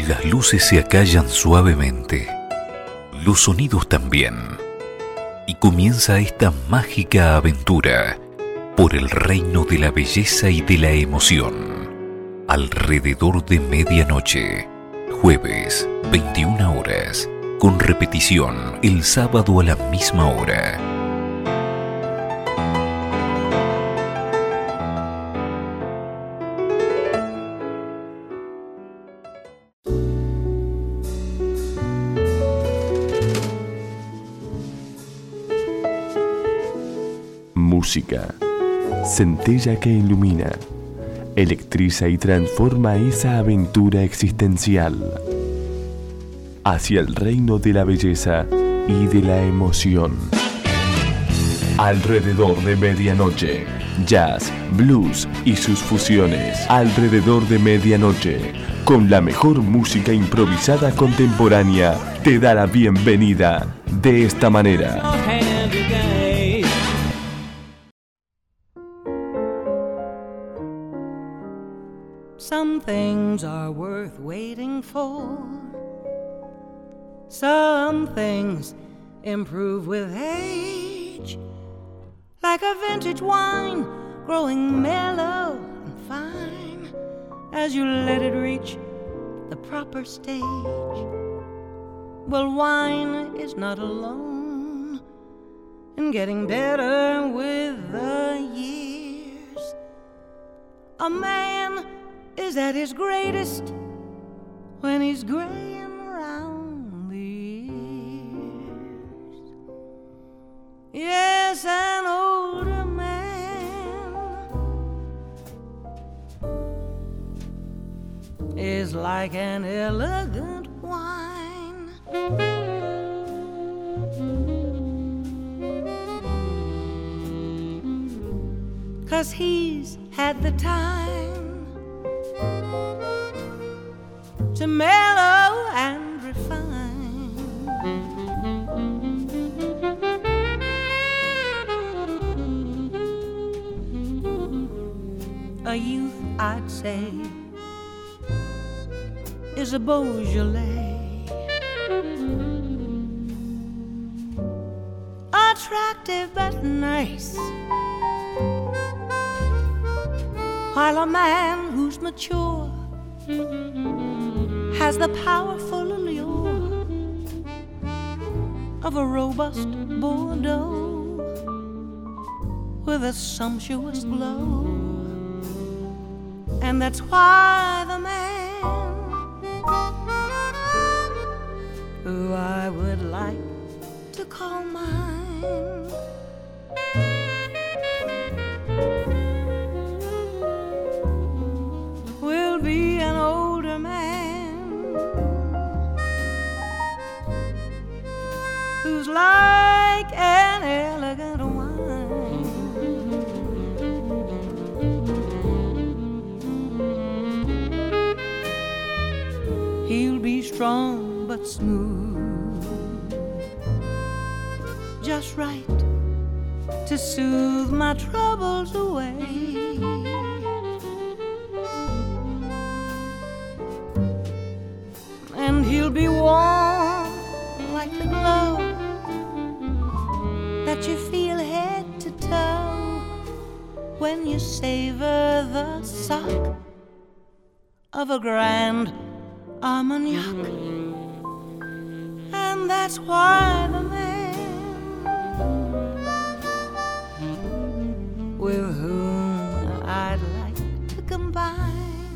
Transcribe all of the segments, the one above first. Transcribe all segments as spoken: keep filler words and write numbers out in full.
Las luces se acallan suavemente, los sonidos también, y comienza esta mágica aventura por el reino de la belleza y de la emoción. Alrededor de medianoche, jueves, veintiuna horas, con repetición el sábado a la misma hora. Música, centella que ilumina, electriza y transforma esa aventura existencial hacia el reino de la belleza y de la emoción. Alrededor de medianoche, jazz, blues y sus fusiones. Alrededor de medianoche, con la mejor música improvisada contemporánea, te da la bienvenida de esta manera. Some things are worth waiting for. Some things improve with age, like a vintage wine growing mellow and fine as you let it reach the proper stage. Well, wine is not alone in getting better with the years. A man is at his greatest when he's graying around the ears. Yes, an older man is like an elegant wine. 'Cause he's had the time to mellow and refine. A youth, I'd say, is a Beaujolais, attractive but nice, while a man who's mature has the powerful allure of a robust Bordeaux with a sumptuous glow. And that's why the man who I would like to call mine will be an older man who's like an elegant wine. He'll be strong but smooth, just right to soothe my troubles away. And he'll be warm like the glow that you feel head to toe when you savor the suck of a Grand Armagnac. And that's why the man with whom I'd like to combine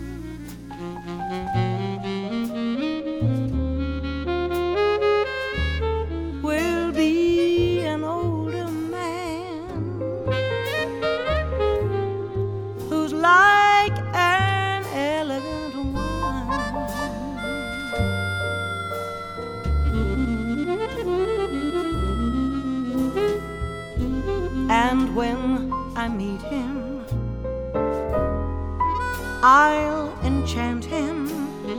will be an older man who's like an elegant wine. And when I meet him, I'll enchant him,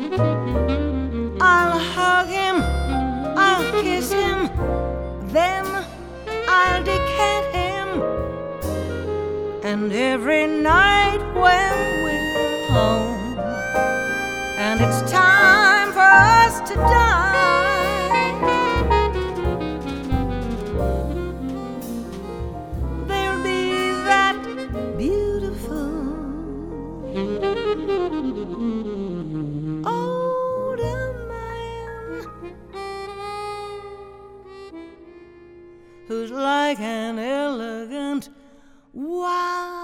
I'll hug him, I'll kiss him, then I'll decant him. And every night when we're home and it's time for to die, they'll be that beautiful. Older man who's like an elegant wine.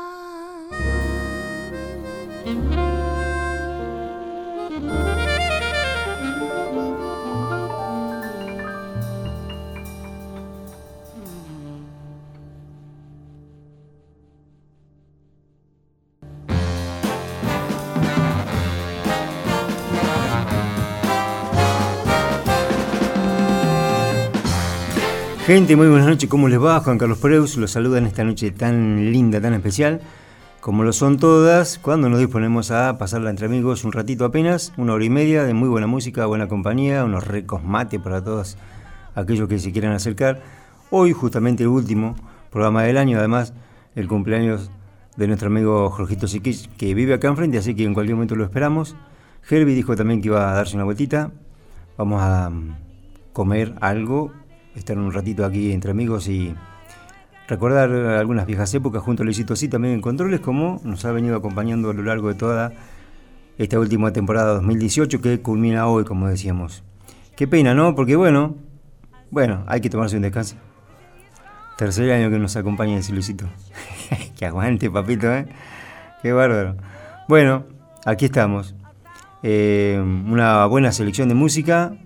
Gente, muy buenas noches, ¿cómo les va? Juan Carlos Preus los saluda en esta noche tan linda, tan especial, como lo son todas, cuando nos disponemos a pasarla entre amigos un ratito apenas, una hora y media de muy buena música, buena compañía, unos ricos mates para todos aquellos que se quieran acercar. Hoy justamente el último programa del año, además el cumpleaños de nuestro amigo Jorgito Siquich, que vive acá enfrente, así que en cualquier momento lo esperamos. Herbie dijo también que iba a darse una vueltita, vamos a comer algo, estar un ratito aquí entre amigos y recordar algunas viejas épocas junto a Luisito Sí también en controles, como nos ha venido acompañando a lo largo de toda esta última temporada dos mil dieciocho que culmina hoy, como decíamos. Qué pena, ¿no? Porque bueno, bueno, hay que tomarse un descanso. Tercer año que nos acompaña ese Luisito. Que aguante, papito, ¿eh? Qué bárbaro. Bueno, aquí estamos. Eh, una buena selección de música.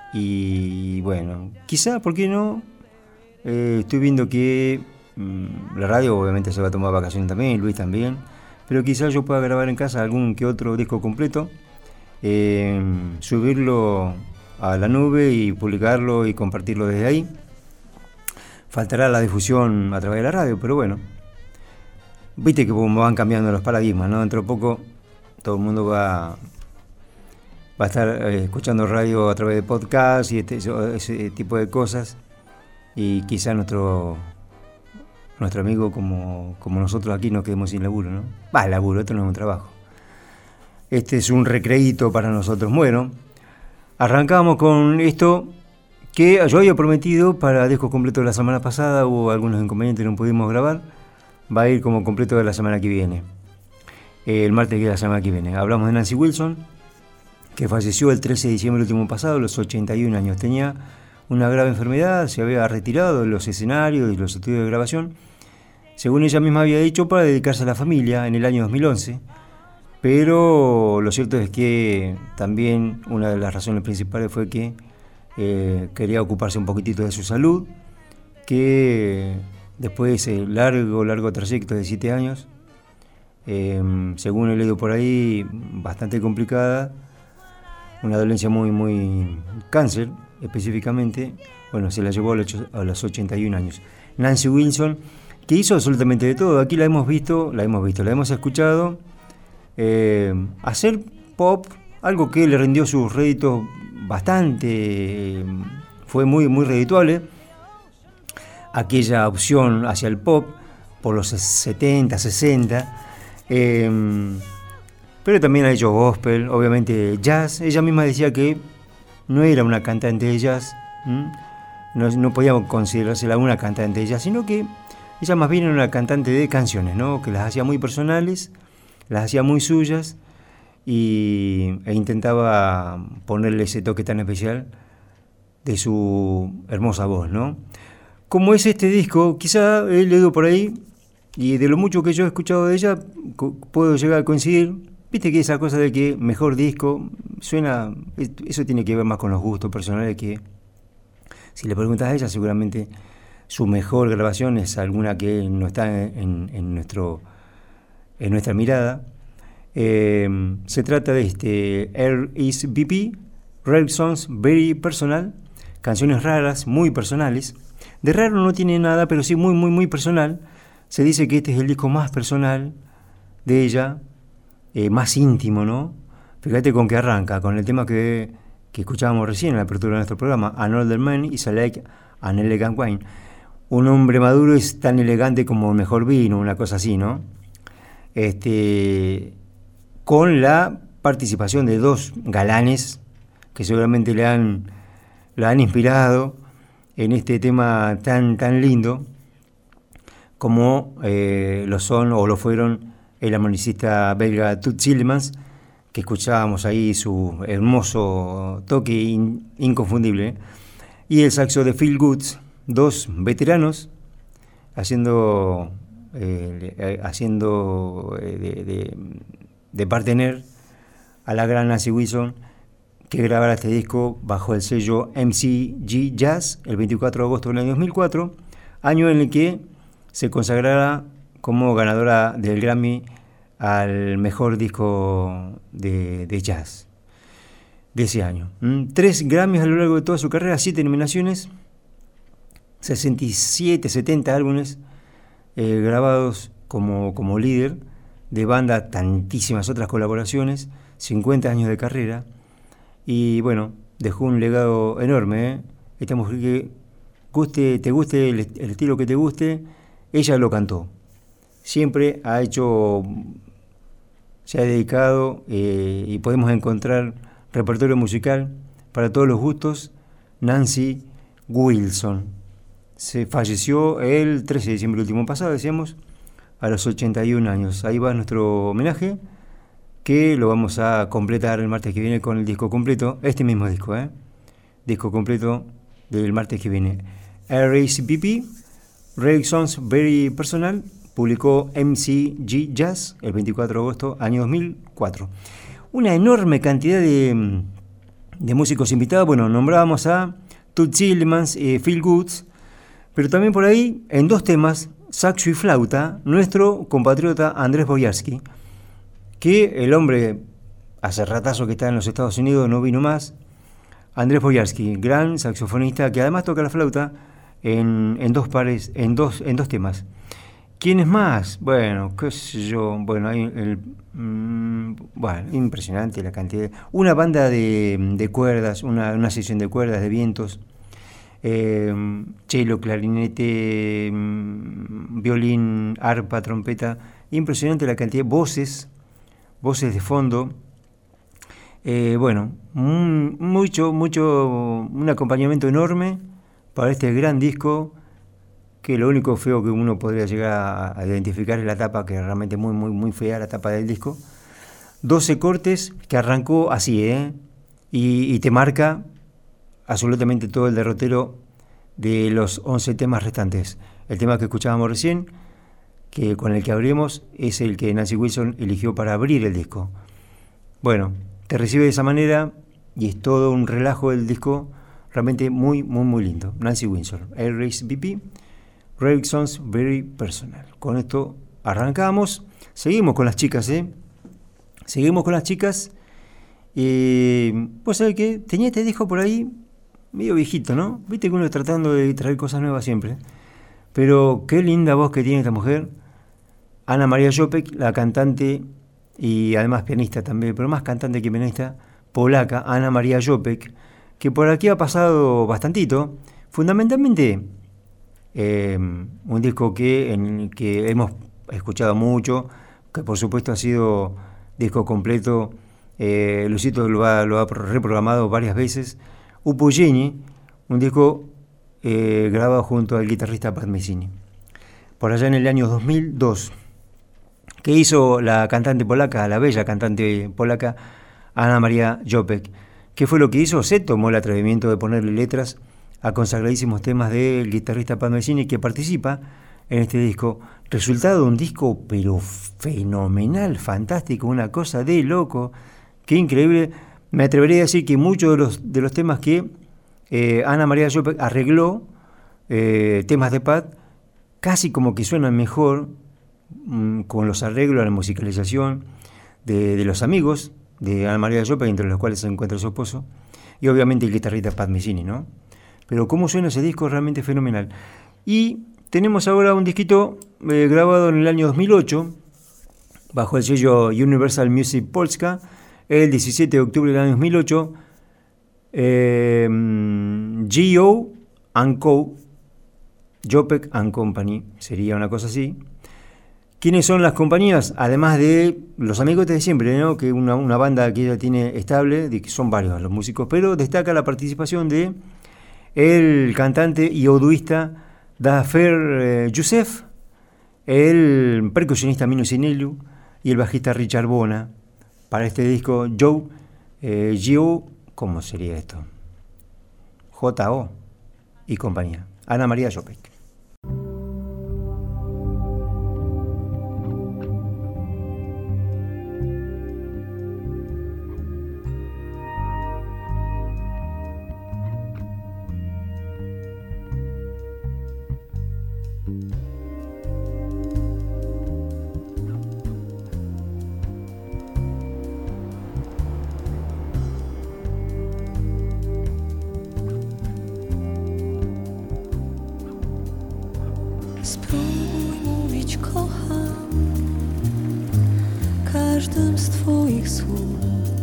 Y bueno, quizá, ¿por qué no? Eh, estoy viendo que mmm, la radio obviamente se va a tomar vacaciones también, Luis también, pero quizá yo pueda grabar en casa algún que otro disco completo, eh, subirlo a la nube y publicarlo y compartirlo desde ahí. Faltará la difusión a través de la radio, pero bueno, viste que van cambiando los paradigmas, ¿no? Dentro de poco todo el mundo va... va a estar eh, escuchando radio a través de podcast y este, ese tipo de cosas, y quizá nuestro nuestro amigo como, como nosotros aquí nos quedemos sin laburo, ¿no? Va, laburo, esto no es un trabajo. Este es un recreíto para nosotros. Bueno, arrancamos con esto que yo había prometido para disco completo de la semana pasada, hubo algunos inconvenientes, no pudimos grabar, va a ir como completo de la semana que viene, el martes de la semana que viene. Hablamos de Nancy Wilson, que falleció el trece de diciembre último pasado, a los ochenta y un años. Tenía una grave enfermedad, se había retirado de los escenarios y los estudios de grabación, según ella misma había dicho, para dedicarse a la familia en el año dos mil once, pero lo cierto es que también una de las razones principales fue que eh, quería ocuparse un poquitito de su salud, que después de ese largo, largo trayecto de siete años, eh, según he leído por ahí, bastante complicada, una dolencia muy, muy cáncer específicamente, bueno, se la llevó a los ochenta y un años. Nancy Wilson, que hizo absolutamente de todo, aquí la hemos visto, la hemos visto, la hemos escuchado, eh, hacer pop, algo que le rindió sus réditos bastante, eh, fue muy, muy redituable, aquella opción hacia el pop por los setenta, sesenta, eh, pero también ha hecho gospel, obviamente jazz. Ella misma decía que no era una cantante de jazz, ¿m? no, no podíamos considerársela una cantante de jazz, sino que ella más bien era una cantante de canciones, ¿no? Que las hacía muy personales, las hacía muy suyas y, e intentaba ponerle ese toque tan especial de su hermosa voz, ¿no? Como es este disco, quizá he leído por ahí, y de lo mucho que yo he escuchado de ella, co- puedo llegar a coincidir. Viste que esa cosa de que mejor disco suena, eso tiene que ver más con los gustos personales, que si le preguntas a ella seguramente su mejor grabación es alguna que no está en, en, nuestro, en nuestra mirada. Eh, se trata de este R is B P, Rare Songs Very Personal, canciones raras, muy personales. De raro no tiene nada, pero sí muy, muy, muy personal. Se dice que este es el disco más personal de ella, Eh, más íntimo, ¿no? Fíjate con qué arranca, con el tema que, que escuchábamos recién en la apertura de nuestro programa, An Older Man is like an Elegant Wine. Un hombre maduro es tan elegante como el mejor vino, una cosa así, ¿no? Este, con la participación de dos galanes que seguramente le han, la han inspirado en este tema tan, tan lindo como eh, lo son o lo fueron el armonicista belga Toet Tielemans, que escuchábamos ahí su hermoso toque in, inconfundible, ¿eh? Y el saxo de Phil Goods, dos veteranos haciendo, eh, haciendo eh, de, de, de partener a la gran Nancy Wilson, que grabara este disco bajo el sello M C G Jazz el veinticuatro de agosto del año dos mil cuatro, año en el que se consagrara como ganadora del Grammy al mejor disco de, de jazz de ese año. ¿Mm? Tres Grammys a lo largo de toda su carrera, siete nominaciones, sesenta y siete, setenta álbumes eh, grabados como, como líder de banda, tantísimas otras colaboraciones, cincuenta años de carrera, y bueno, dejó un legado enorme, ¿eh? Esta mujer que guste, te guste el, el estilo que te guste, ella lo cantó. Siempre ha hecho, se ha dedicado eh, y podemos encontrar repertorio musical para todos los gustos. Nancy Wilson se falleció el trece de diciembre último pasado, decíamos, a los ochenta y un años. Ahí va nuestro homenaje, que lo vamos a completar el martes que viene con el disco completo, este mismo disco, ¿eh? Disco completo del martes que viene. R A C P P, Rare Songs Very Personal, publicó M C G Jazz el veinticuatro de agosto, año dos mil cuatro. Una enorme cantidad de, de músicos invitados. Bueno, nombrábamos a Toet Tielemans, eh, Phil Goods, pero también por ahí, en dos temas, saxo y flauta, nuestro compatriota Andrés Boyarsky, que el hombre, hace ratazo que está en los Estados Unidos, no vino más. Andrés Boyarsky, gran saxofonista, que además toca la flauta en, en dos pares, en dos, en dos temas. ¿Quién es más? Bueno, qué sé yo, bueno, hay el, mmm, bueno, impresionante la cantidad. Una banda de, de cuerdas, una, una sesión de cuerdas, de vientos, eh, cello, clarinete, mmm, violín, arpa, trompeta, impresionante la cantidad de voces, voces de fondo. Eh, bueno, un, mucho, mucho, un acompañamiento enorme para este gran disco, que lo único feo que uno podría llegar a, a identificar es la tapa, que es realmente muy, muy, muy fea la tapa del disco. doce cortes, que arrancó así, ¿eh? Y, y te marca absolutamente todo el derrotero de los once temas restantes. El tema que escuchábamos recién, que con el que abrimos, es el que Nancy Wilson eligió para abrir el disco. Bueno, te recibe de esa manera y es todo un relajo del disco, realmente muy, muy, muy lindo. Nancy Wilson, R A C P P, Rare Songs Very Personal. Con esto arrancamos. Seguimos con las chicas, ¿eh? Seguimos con las chicas. Eh, ¿Vos sabés qué? Tenía este disco por ahí, medio viejito, ¿no? Viste que uno está tratando de traer cosas nuevas siempre. Pero qué linda voz que tiene esta mujer. Ana María Jopek, la cantante y además pianista también, pero más cantante que pianista, polaca, Ana María Jopek, que por aquí ha pasado bastantito. Fundamentalmente, Eh, un disco que, en, que hemos escuchado mucho, que por supuesto ha sido disco completo. eh, Lucito lo ha, lo ha reprogramado varias veces. Upojeni, un disco eh, grabado junto al guitarrista Pat Messini, por allá en el año dos mil dos, que hizo la cantante polaca, la bella cantante polaca Ana María Jopek. ¿Qué fue lo que hizo? Se tomó el atrevimiento de ponerle letras a consagradísimos temas del guitarrista Pat Messini, que participa en este disco. Resultado de un disco pero fenomenal, fantástico, una cosa de loco, qué increíble. Me atrevería a decir que muchos de los, de los temas que eh, Ana María Jopek arregló, eh, temas de Pat, casi como que suenan mejor mmm, con los arreglos, la musicalización de, de los amigos de Ana María Jopek, entre los cuales se encuentra su esposo, y obviamente el guitarrista Pat Messini, ¿no? Pero cómo suena ese disco, realmente fenomenal. Y tenemos ahora un disquito eh, grabado en el año dos mil ocho, bajo el sello Universal Music Polska, el diecisiete de octubre del año dos mil ocho, eh, G O and Co, Jopek and Company, sería una cosa así, ¿Quiénes son las compañías? Además de los amigos de siempre, ¿no? Que una, una banda que ella tiene estable, de que son varios los músicos, pero destaca la participación de el cantante y oduista Dafer eh, Youssef, el percusionista Mino Sinelu y el bajista Richard Bona para este disco Joe eh, Gio, ¿cómo sería esto? J O y compañía. Ana María Jopek. Spróbuj mówić kocham każdym z twoich słów.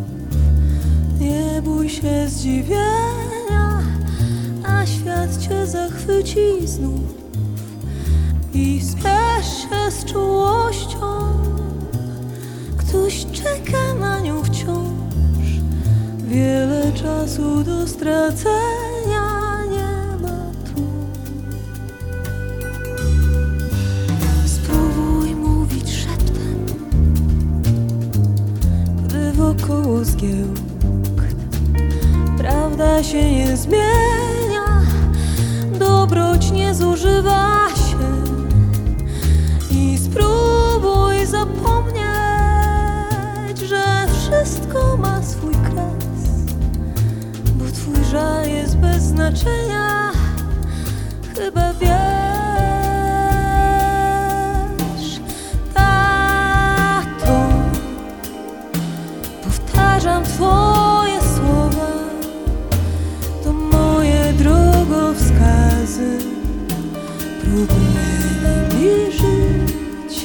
Nie bój się zdziwienia, a świat cię zachwyci znów. I spiesz się z czułością, ktoś czeka na nią wciąż. Wiele czasu do stracenia nie ma tu. Spróbuj mówić szeptem, gdy wokoło zgiełk. Prawda się nie zmienia, dobroć nie zużywa się. I spróbuj zapomnieć, że wszystko ma swój kres, bo twój żal jest bez znaczenia, chyba wiesz. Tato, powtarzam twoje słowa, to moje drogowskazy. Próbuję nimi żyć.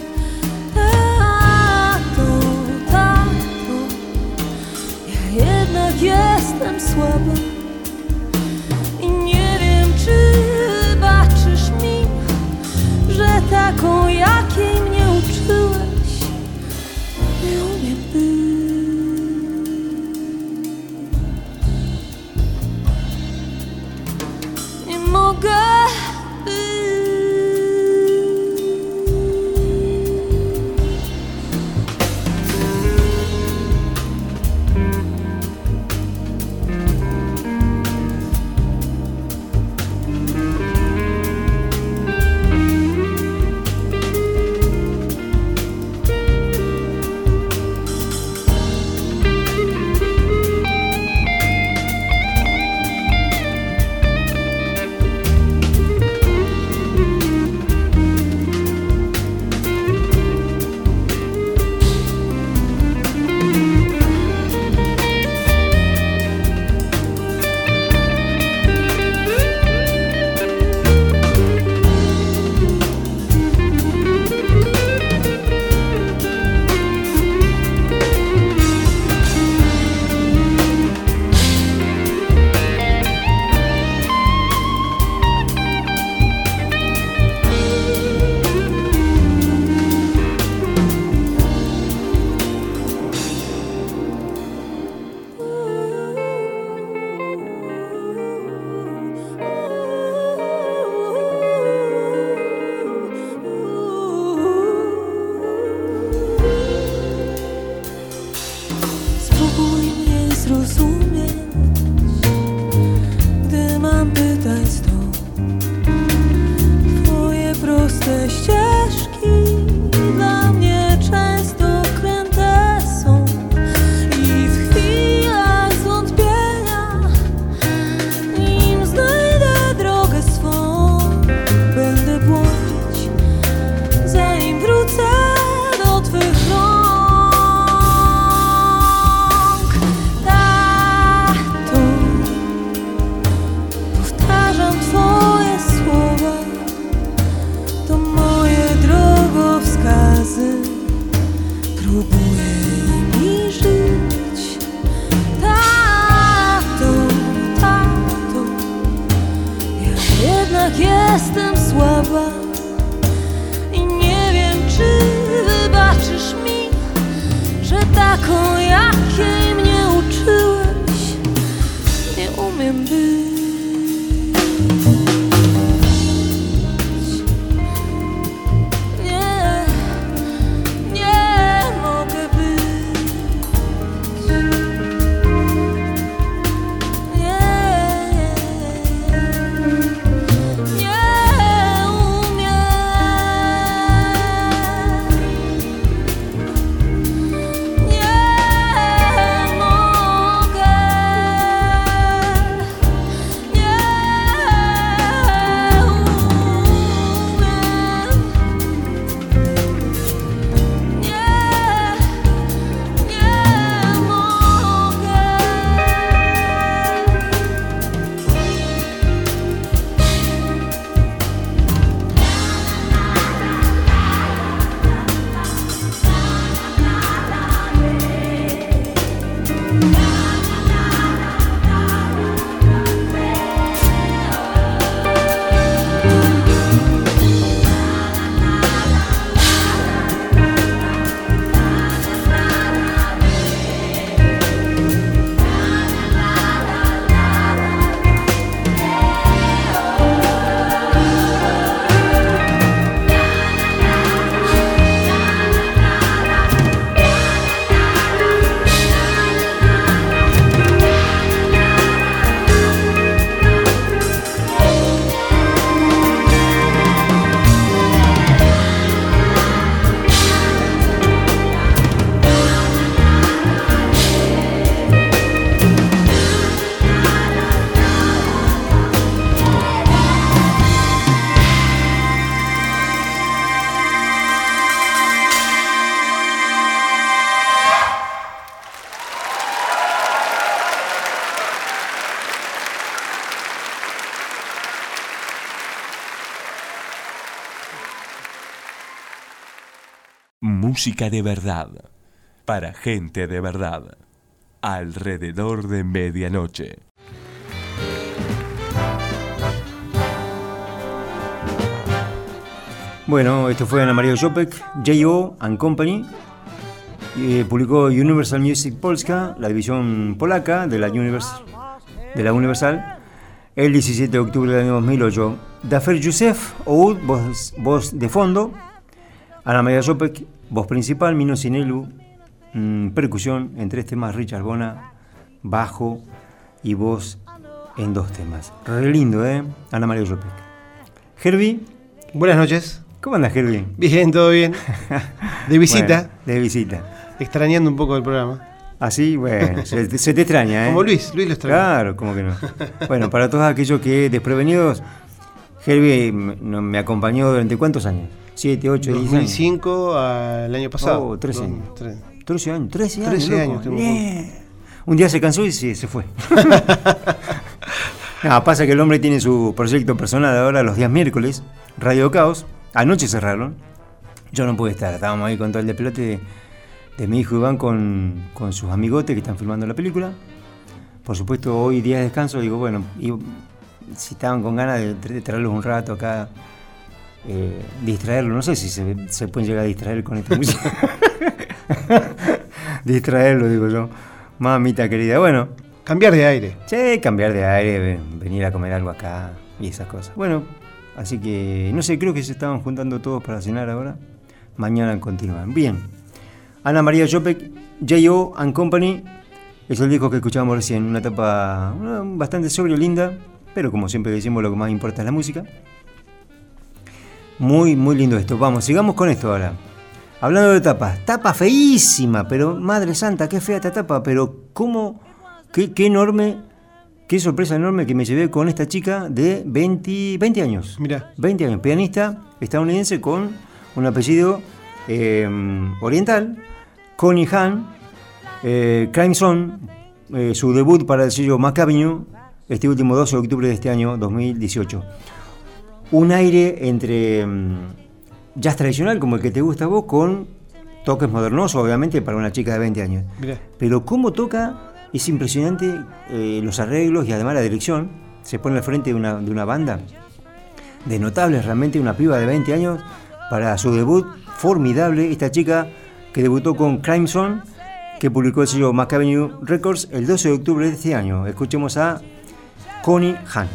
Tato, tato, ja jednak jestem słaba i nie wiem, czy wybaczysz mi, że taką, jakiej mnie uczyłeś, nie umiem być. Nie mogę jestem słaba i nie wiem, czy taką, jakiej mnie uczyłeś, nie umiem być. Nie, nie mogę być. Nie, nie umiem. Música de verdad, para gente de verdad, alrededor de medianoche. Bueno, esto fue Ana María Jopek, J O and Company. Eh, publicó Universal Music Polska, la división polaca de la, Univers de la Universal, el diecisiete de octubre del año dos mil ocho. Dafer Youssef, oud, voz, voz de fondo. Ana María Jopek, voz principal. Mino Sinelu, mmm, percusión en tres temas. Richard Bona, bajo y voz en dos temas. Re lindo, ¿eh? Ana María Jopek. Herbie. Buenas noches. ¿Cómo andas, Herbie? Bien, todo bien. De visita. Bueno, de visita. Extrañando un poco el programa. Así, bueno, se, se te extraña, ¿eh? Como Luis, Luis lo extraña. Claro, como que no. Bueno, para todos aquellos que desprevenidos, Herbie me, me acompañó durante ¿cuántos años? ¿Siete, ocho, diez años? dos mil cinco al año pasado. Oh, trece años. Tres. trece años, trece años. trece años. Loco. Yeah. Un día se cansó y se, se fue. No, pasa que el hombre tiene su proyecto personal ahora los días miércoles, Radio Caos. Anoche cerraron. Yo no pude estar, estábamos ahí con todo el despelote de, de mi hijo Iván con, con sus amigotes que están filmando la película. Por supuesto, hoy día de descanso, digo, bueno, y, si estaban con ganas de, de traerlos un rato acá, eh, distraerlos, no sé si se, se pueden llegar a distraer con esta música. Distraerlo, digo yo. Mamita querida, bueno. Cambiar de aire. Sí, cambiar de aire, venir a comer algo acá y esas cosas. Bueno, así que, no sé, creo que se estaban juntando todos para cenar ahora. Mañana continúan. Bien. Ana María Jopek, J O and Company, es el disco que escuchábamos recién. Una etapa una, bastante sobria, linda, pero como siempre decimos, lo que más importa es la música. Muy, muy lindo esto. Vamos, sigamos con esto ahora. Hablando de tapas. Tapa feísima, pero madre santa, qué fea esta tapa. Pero cómo, qué, qué enorme, qué sorpresa enorme que me llevé con esta chica de veinte, veinte años. Mirá. veinte años, pianista estadounidense con un apellido eh, oriental, Connie Han, eh, Crimson, eh, su debut para el sello Macavenue, este último doce de octubre de este año dos mil dieciocho. Un aire entre um, jazz tradicional, como el que te gusta a vos, con toques modernosos, obviamente, para una chica de veinte años. Mirá. Pero cómo toca, es impresionante, eh, los arreglos y además la dirección. Se pone al frente de una, de una banda de notables, realmente una piba de veinte años, para su debut formidable. Esta chica que debutó con Crimson que publicó el sello McAvenue Records el doce de octubre de este año. Escuchemos a Connie Han.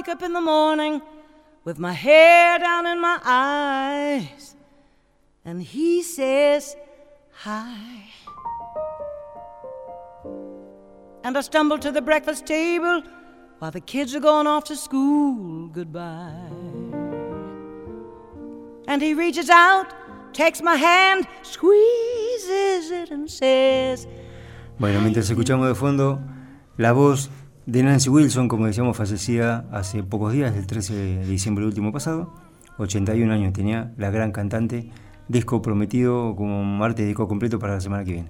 wake up in the morning with my hair down in my eyes, and he says hi. And I stumble to the breakfast table while the kids are going off to school. Goodbye. And he reaches out, takes my hand, squeezes it and says. Bueno, mientras escuchamos de fondo la voz de Nancy Wilson, como decíamos, fallecida hace pocos días, el trece de diciembre último pasado, ochenta y un años tenía, la gran cantante, disco prometido como martes, disco completo para la semana que viene.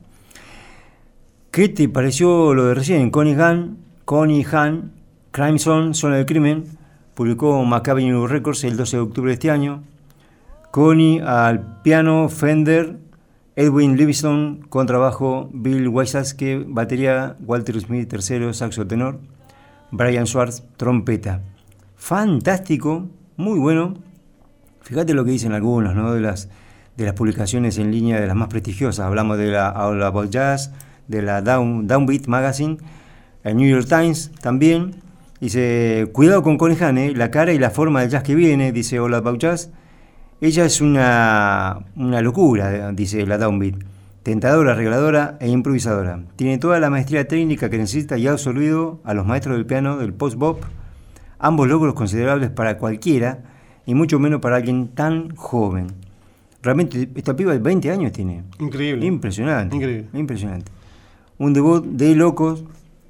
¿Qué te pareció lo de recién? Connie Hahn, Connie Hahn, Crime Zone, Zona del Crimen, publicó Macabre Records el doce de octubre de este año. Connie al piano, Fender, Edwin Livingston, contrabajo, Bill Wysocki, batería, Walter Smith tercero, saxo tenor, Brian Schwartz, trompeta. Fantástico, muy bueno. Fíjate lo que dicen algunos, ¿no? de las de las publicaciones en línea, de las más prestigiosas. Hablamos de la All About Jazz, de la Down, Downbeat Magazine, el New York Times también. Dice, cuidado con Connie Hahn, ¿eh? La cara y la forma del jazz que viene, dice All About Jazz. Ella es una, una locura, dice la Downbeat, tentadora, regaladora e improvisadora. Tiene toda la maestría técnica que necesita y ha absorbido a los maestros del piano del post-bop, ambos logros considerables para cualquiera y mucho menos para alguien tan joven. Realmente, esta piba de veinte años tiene. Increíble. Impresionante. Increíble. Impresionante. Un debut de locos,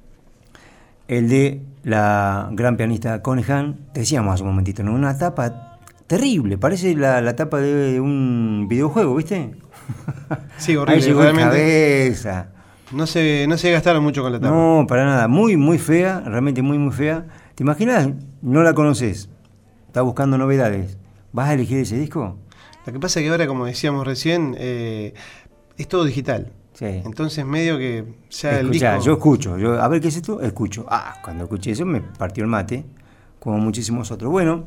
el de la gran pianista Connie Hahn. Decíamos hace un momentito, ¿no? Una tapa terrible, parece la, la tapa de un videojuego, ¿viste? Sí, horrible. Ahí llegó realmente. Cabeza. No se, no se gastaron mucho con la tapa. No, para nada. Muy, muy fea, realmente muy, muy fea. ¿Te imaginas? No la conoces. Estás buscando novedades. ¿Vas a elegir ese disco? Lo que pasa es que ahora, como decíamos recién, eh, es todo digital. Sí. Entonces medio que ya el Escuchá, disco... yo escucho. Yo, a ver, ¿qué es esto? Escucho. Ah, cuando escuché eso me partió el mate, como muchísimos otros. Bueno,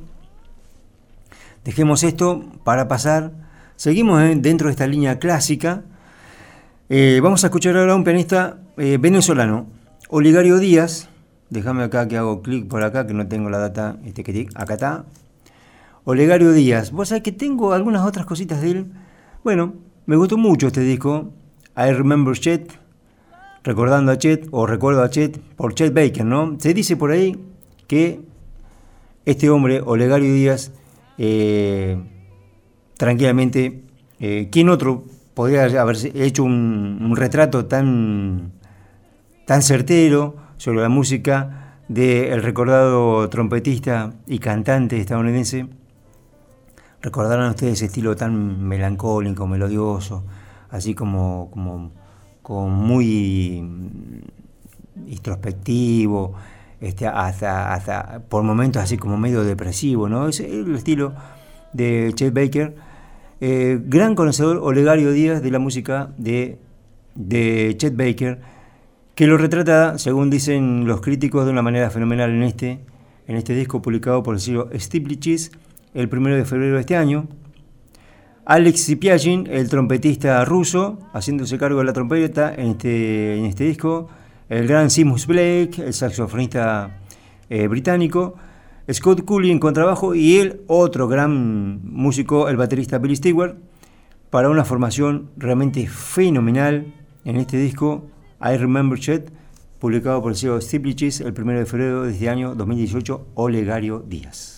dejemos esto para pasar. Seguimos eh, dentro de esta línea clásica. Eh, vamos a escuchar ahora a un pianista eh, venezolano, Olegario Díaz. Déjame acá que hago clic por acá, que no tengo la data. Este que acá está. Olegario Díaz. Vos sabés que tengo algunas otras cositas de él. Bueno, me gustó mucho este disco. I Remember Chet, recordando a Chet, o recuerdo a Chet, por Chet Baker, ¿no? Se dice por ahí que este hombre, Olegario Díaz, eh, tranquilamente, eh, ¿quién otro podría haber hecho un, un retrato tan, tan certero sobre la música del recordado trompetista y cantante estadounidense? Recordarán ustedes ese estilo tan melancólico, melodioso, así como, como, como muy introspectivo, este, hasta, hasta por momentos así como medio depresivo, ¿no? Ese es el estilo de Chet Baker. Eh, gran conocedor Olegario Díaz de la música de, de Chet Baker, que lo retrata, según dicen los críticos, de una manera fenomenal en este, en este disco publicado por el sello Stiplichis el primero de febrero de este año. Alex Sipiagin, el trompetista ruso, haciéndose cargo de la trompeta en este, en este disco. El gran Seamus Blake, el saxofonista eh, británico. Scott Cooley en contrabajo y el otro gran músico, el baterista Billy Stewart, para una formación realmente fenomenal en este disco, I Remember Chet, publicado por el sello Stiplichis el primero de febrero de este año dos mil dieciocho, Olegario Díaz.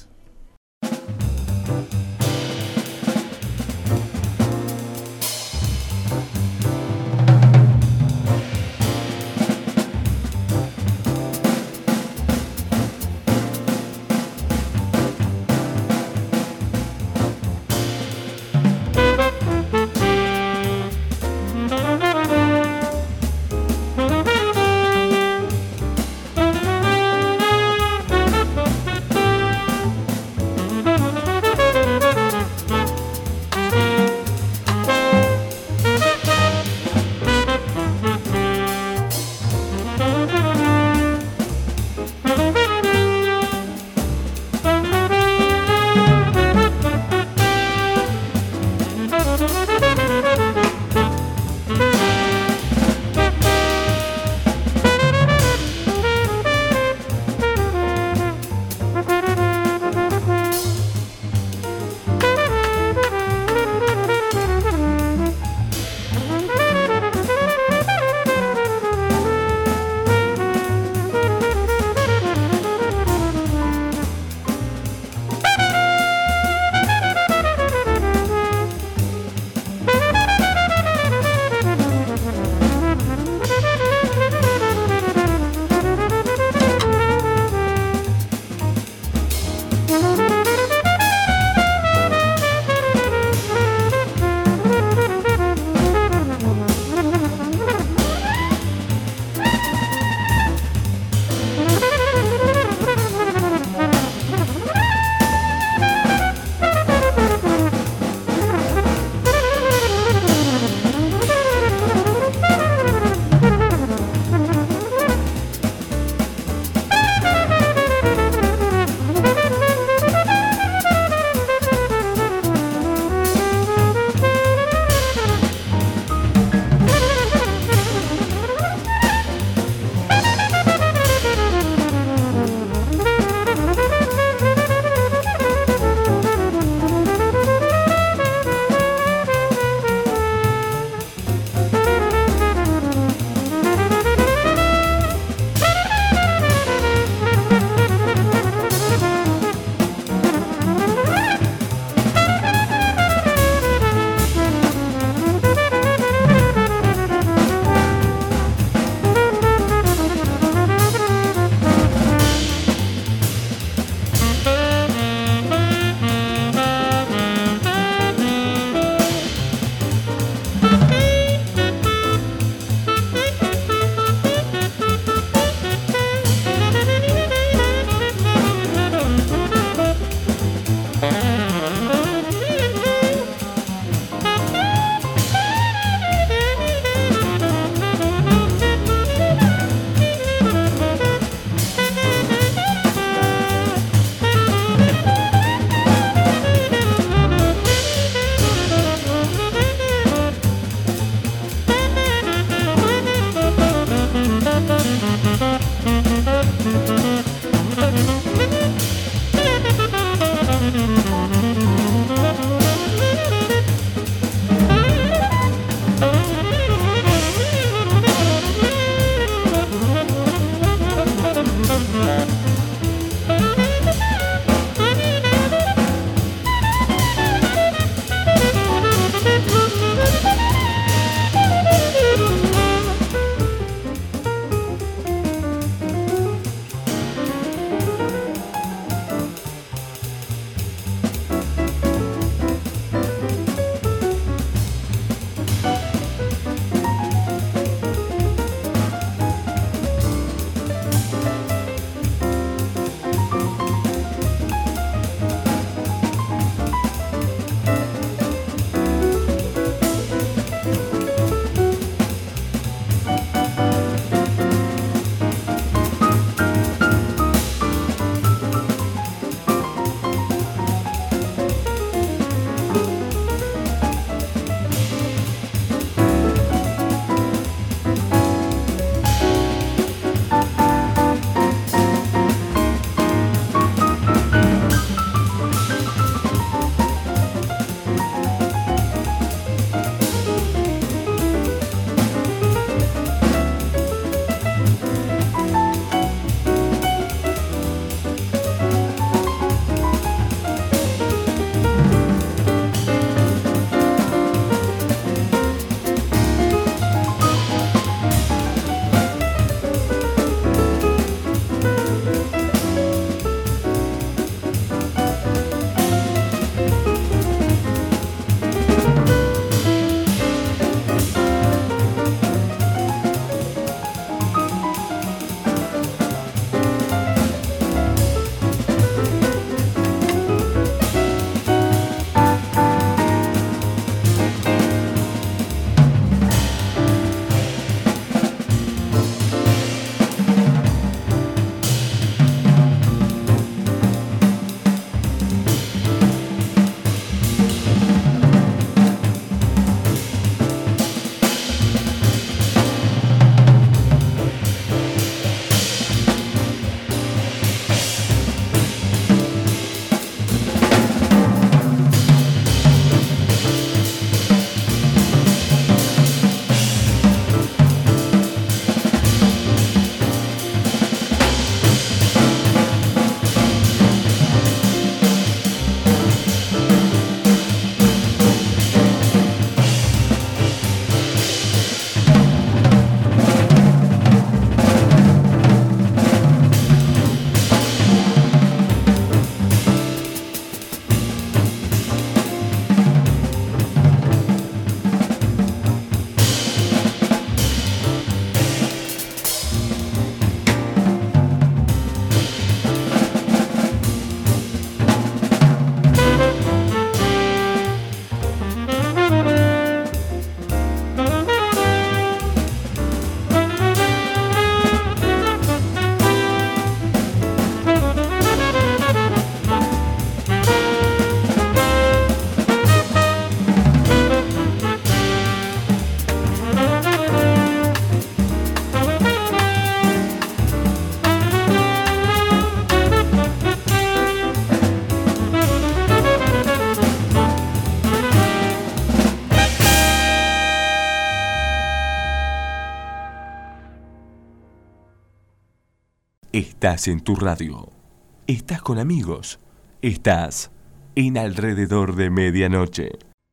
Estás en tu radio. Estás con amigos. Estás en Alrededor de Medianoche.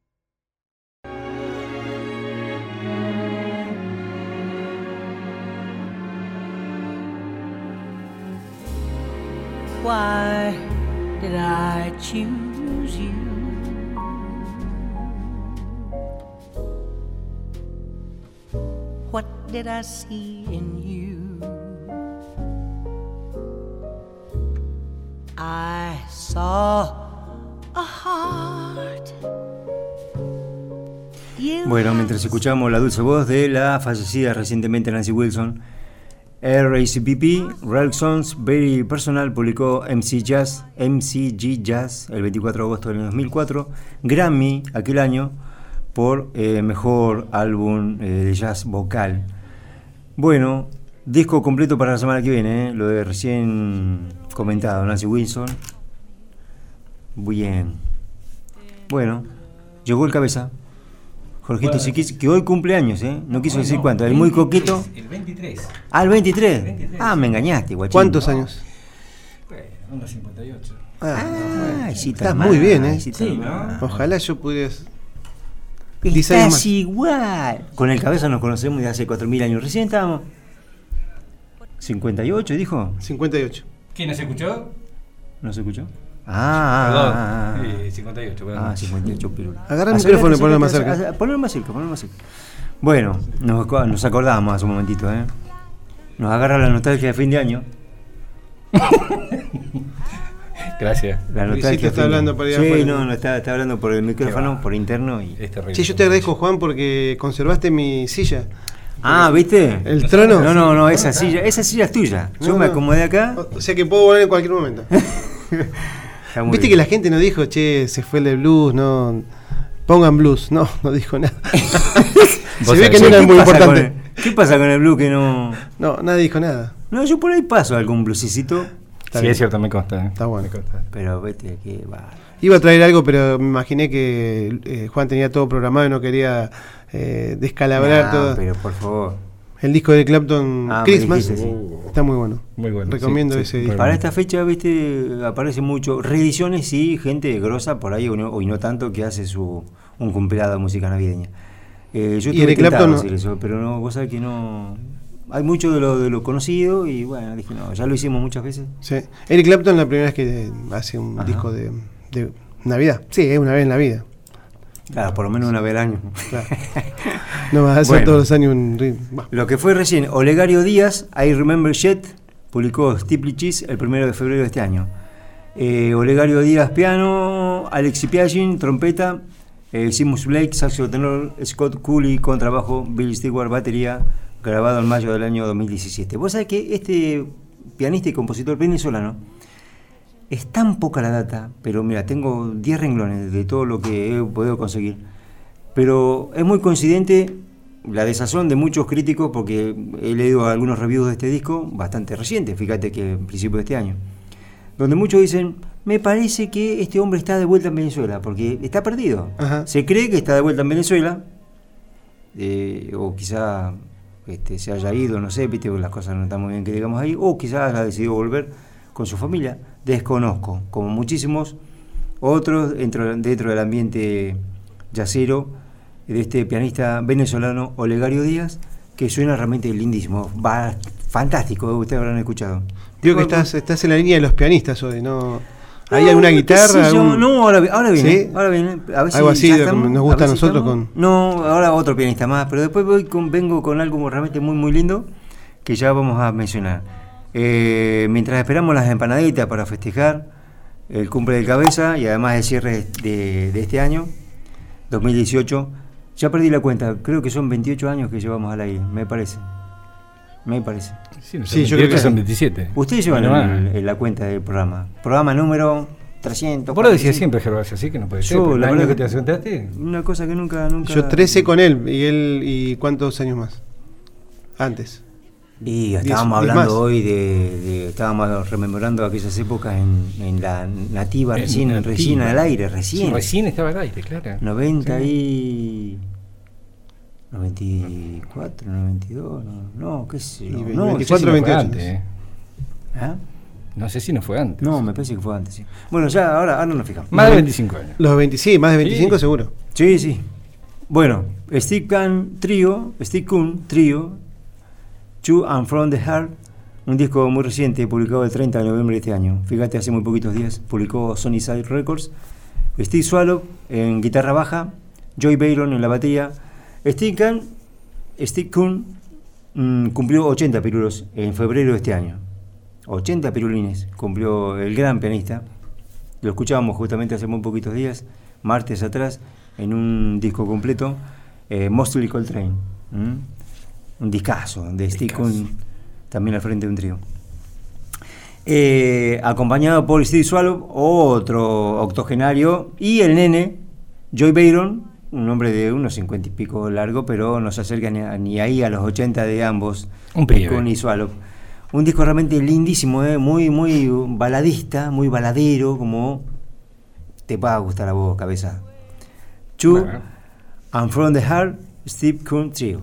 Why did I choose you? What did I see in you? I saw a heart. Bueno, mientras escuchamos la dulce voz de la fallecida recientemente Nancy Wilson, R A C P P, Rare Songs Very Personal, publicó M C Jazz, M C G Jazz el veinticuatro de agosto del dos mil cuatro, Grammy aquel año por eh, mejor álbum eh, de jazz vocal. Bueno, Disco completo para la semana que viene, ¿eh? Lo de recién comentado, Nancy Wilson. Bien. Bueno, llegó el cabeza. Jorgito Siquis, que hoy cumpleaños, ¿eh? No quiso decir cuánto, el muy coqueto. El veintitrés. Ah, el veintitrés. veintitrés. Ah, me engañaste, guachín. ¿Cuántos años? Bueno, unos cincuenta y ocho. Ah, sí, estás muy bien, ¿eh? Sí, Sí, ¿no? Ojalá yo pudiera. diez años Estás más. igual. Con el cabeza nos conocemos de hace cuatro mil años. Recién estábamos. ¿cincuenta y ocho dijo? cincuenta y ocho. ¿Quién nos escuchó? ¿No se escuchó? Ah, Perdón. ah, ah, Sí, cincuenta y ocho, ah. perdón. Ah, cincuenta y ocho pirulas. Agarra el Acercate, micrófono y ponelo más acercate, cerca. acercate, Ponelo más cerca, ponelo más cerca. Bueno, nos, nos acordábamos hace un momentito, ¿eh? Nos agarra la nostalgia de fin de año. Gracias. La Luisito nostalgia de está fin de hablando año. por ahí Sí, afuera. no, no está, está hablando por el micrófono, por interno. Y... Es terrible. Che, yo te agradezco, Juan, porque conservaste mi silla. Ah, ¿viste? ¿El trono? No, no, no, esa silla, esa silla es tuya. Yo No, me no. acomodé acá. O sea que puedo volver en cualquier momento. Está muy Viste bien. que la gente no dijo, che, se fue el de blues, no. Pongan blues. No, no dijo nada. Se ve que no era ¿Qué muy pasa con importante. el- ¿Qué pasa con el blues que no...? No, nadie dijo nada. No, yo por ahí paso algún bluesicito, Está Sí, bien. es cierto, me consta. ¿eh? Está bueno. Me consta. pero vete que va. Iba a traer algo, pero me imaginé que eh, Juan tenía todo programado y no quería eh, descalabrar Nah, todo. pero por favor. El disco de Clapton, Ah, me Christmas, dijiste, sí. está muy bueno. Muy bueno. Recomiendo sí, ese sí, disco. muy Para bueno. esta fecha, viste, aparece mucho. Reediciones, sí, gente grosa por ahí, o no, o y no tanto, que hace su un compilado de música navideña. Eh, yo Y estuve Eric tentado Clapton a no- decir eso, pero no, vos sabés que no... Hay mucho de lo, de lo conocido y bueno, dije, no, ya lo hicimos muchas veces. Sí. Eric Clapton la primera vez que hace un Ajá. disco de, de Navidad. Sí, es una vez en la vida. Claro, por lo menos una vez al año. Claro. No vas a hacer Bueno. todos los años un ritmo. Bah. Lo que fue recién, Olegario Díaz, I Remember Yet, publicó Steeple Cheese el primero de febrero de este año. Eh, Olegario Díaz, piano, Alexi Piagin, trompeta, eh, Seamus Blake, saxo tenor, Scott Cooley, contrabajo, Bill Stewart, batería, grabado en mayo del año dos mil diecisiete. Vos sabés que este pianista y compositor venezolano, es tan poca la data, pero mira, tengo diez renglones de todo lo que he podido conseguir. Pero es muy coincidente la desazón de muchos críticos, porque he leído algunos reviews de este disco bastante recientes, fíjate que en principio de este año, donde muchos dicen, me parece que este hombre está de vuelta en Venezuela, porque está perdido. Ajá. Se cree que está de vuelta en Venezuela, eh, o quizá este, se haya ido, no sé, viste, las cosas no están muy bien que digamos ahí, o quizás haya decidido volver con su familia, desconozco, como muchísimos otros dentro, dentro del ambiente yacero de este pianista venezolano Olegario Díaz, que suena realmente lindísimo, va fantástico, ustedes habrán escuchado. Digo que estás, estás en la línea de los pianistas hoy, ¿no? ¿Hay No, alguna qué guitarra? sé yo, algún- no, ahora, ahora viene, ¿Sí? ahora viene. A ver si Algo así ya de estamos, como nos gusta ver a si nosotros estamos. con- No, ahora otro pianista más, pero después voy con, vengo con algo realmente muy muy lindo que ya vamos a mencionar. Eh, mientras esperamos las empanaditas para festejar el cumple del cabeza y además el cierre de, de este año, dos mil dieciocho, ya perdí la cuenta, creo que son veintiocho años que llevamos al aire, me parece. Me parece. Sí, no Sí, sé, yo creo que son sí. veintisiete. Ustedes llevan Bueno, el- va. el- la cuenta del programa. Programa número trescientos. Vos lo decías siempre, Gervasio, así que no puede ser. Yo, pero la el año verdad que que- te asentaste, Una cosa que nunca, nunca. Yo trece con él, y él, ¿y cuántos años más? Antes. Y diez- estábamos diez hablando más. hoy de, de- Estábamos rememorando aquellas épocas en, en la nativa, En recién, nativa. recién al aire, sí, recién. recién estaba al aire, claro. noventa Sí. y. noventa y cuatro, noventa y dos, no, no, qué sé yo. Y No, No sé si no fue veintiocho. antes, eh. ¿Ah? No sé si no fue antes. No, me parece que fue antes, sí. Bueno, ya, ahora, ahora nos fijamos. Más de veinticinco años. Los veinte, sí, más de veinticinco Sí. seguro. Sí, sí. Bueno, Stick Can Trio, Stick Kun Trio, To and From the Heart, un disco muy reciente, publicado el treinta de noviembre de este año. Fíjate, hace muy poquitos días, publicó Sony Side Records. Steve Swallow en guitarra baja, Joy Bayron en la batería. Stick Can, Stick Kun mmm, cumplió ochenta pirulos en febrero de este año. ochenta pirulines cumplió el gran pianista. Lo escuchábamos justamente hace muy poquitos días, martes atrás, en un disco completo, eh, Mostly Coltrane. ¿Mm? Un discazo de Steve Discazo. Kun, también al frente de un trío. Eh, acompañado por Steve Swallow, otro octogenario, y el nene, Joy Bayron, un hombre de unos cincuenta y pico largo, pero no se acerca ni, a, ni ahí a los ochenta de ambos. Un pibe. Con Isualo. Un disco realmente lindísimo, ¿eh? muy, muy baladista, muy baladero, como te va a gustar a vos, cabeza. Two, Bueno. and From the Heart, Steve Kuhn Trio.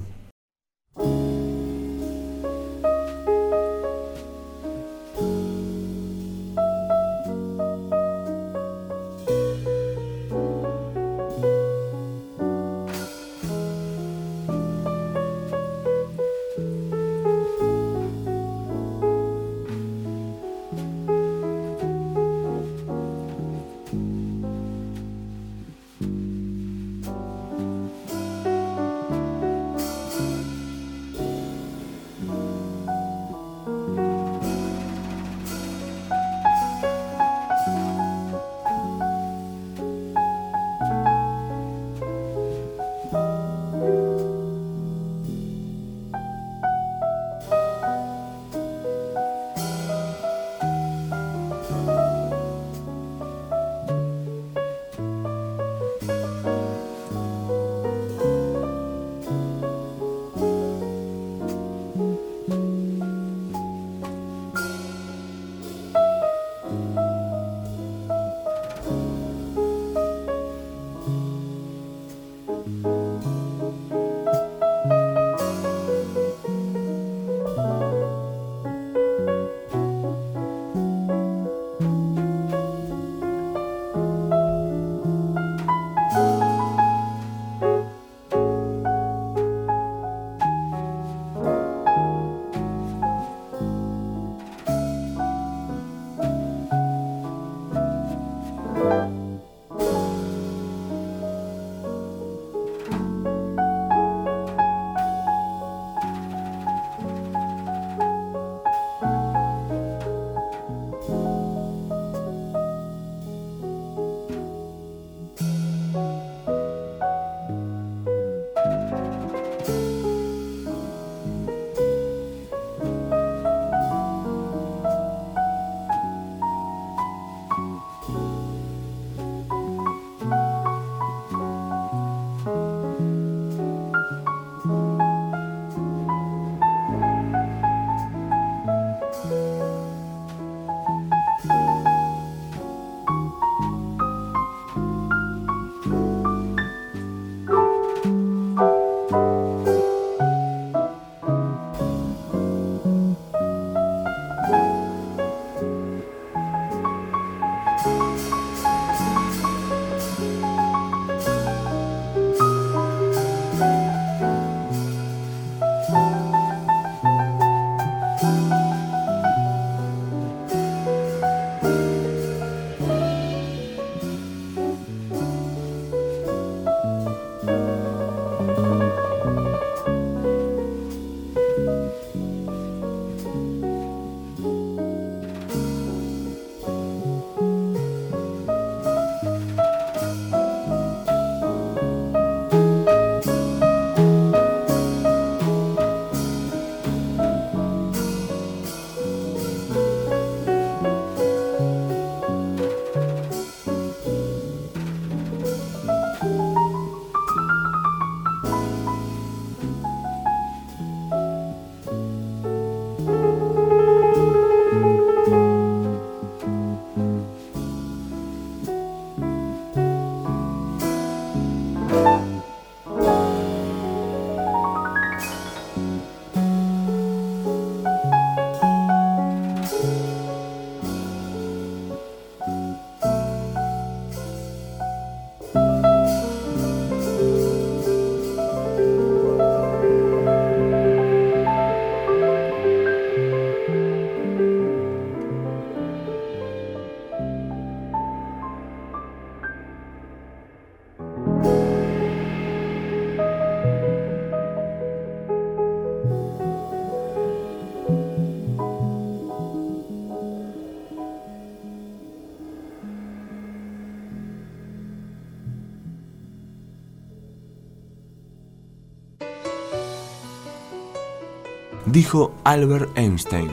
Dijo Albert Einstein,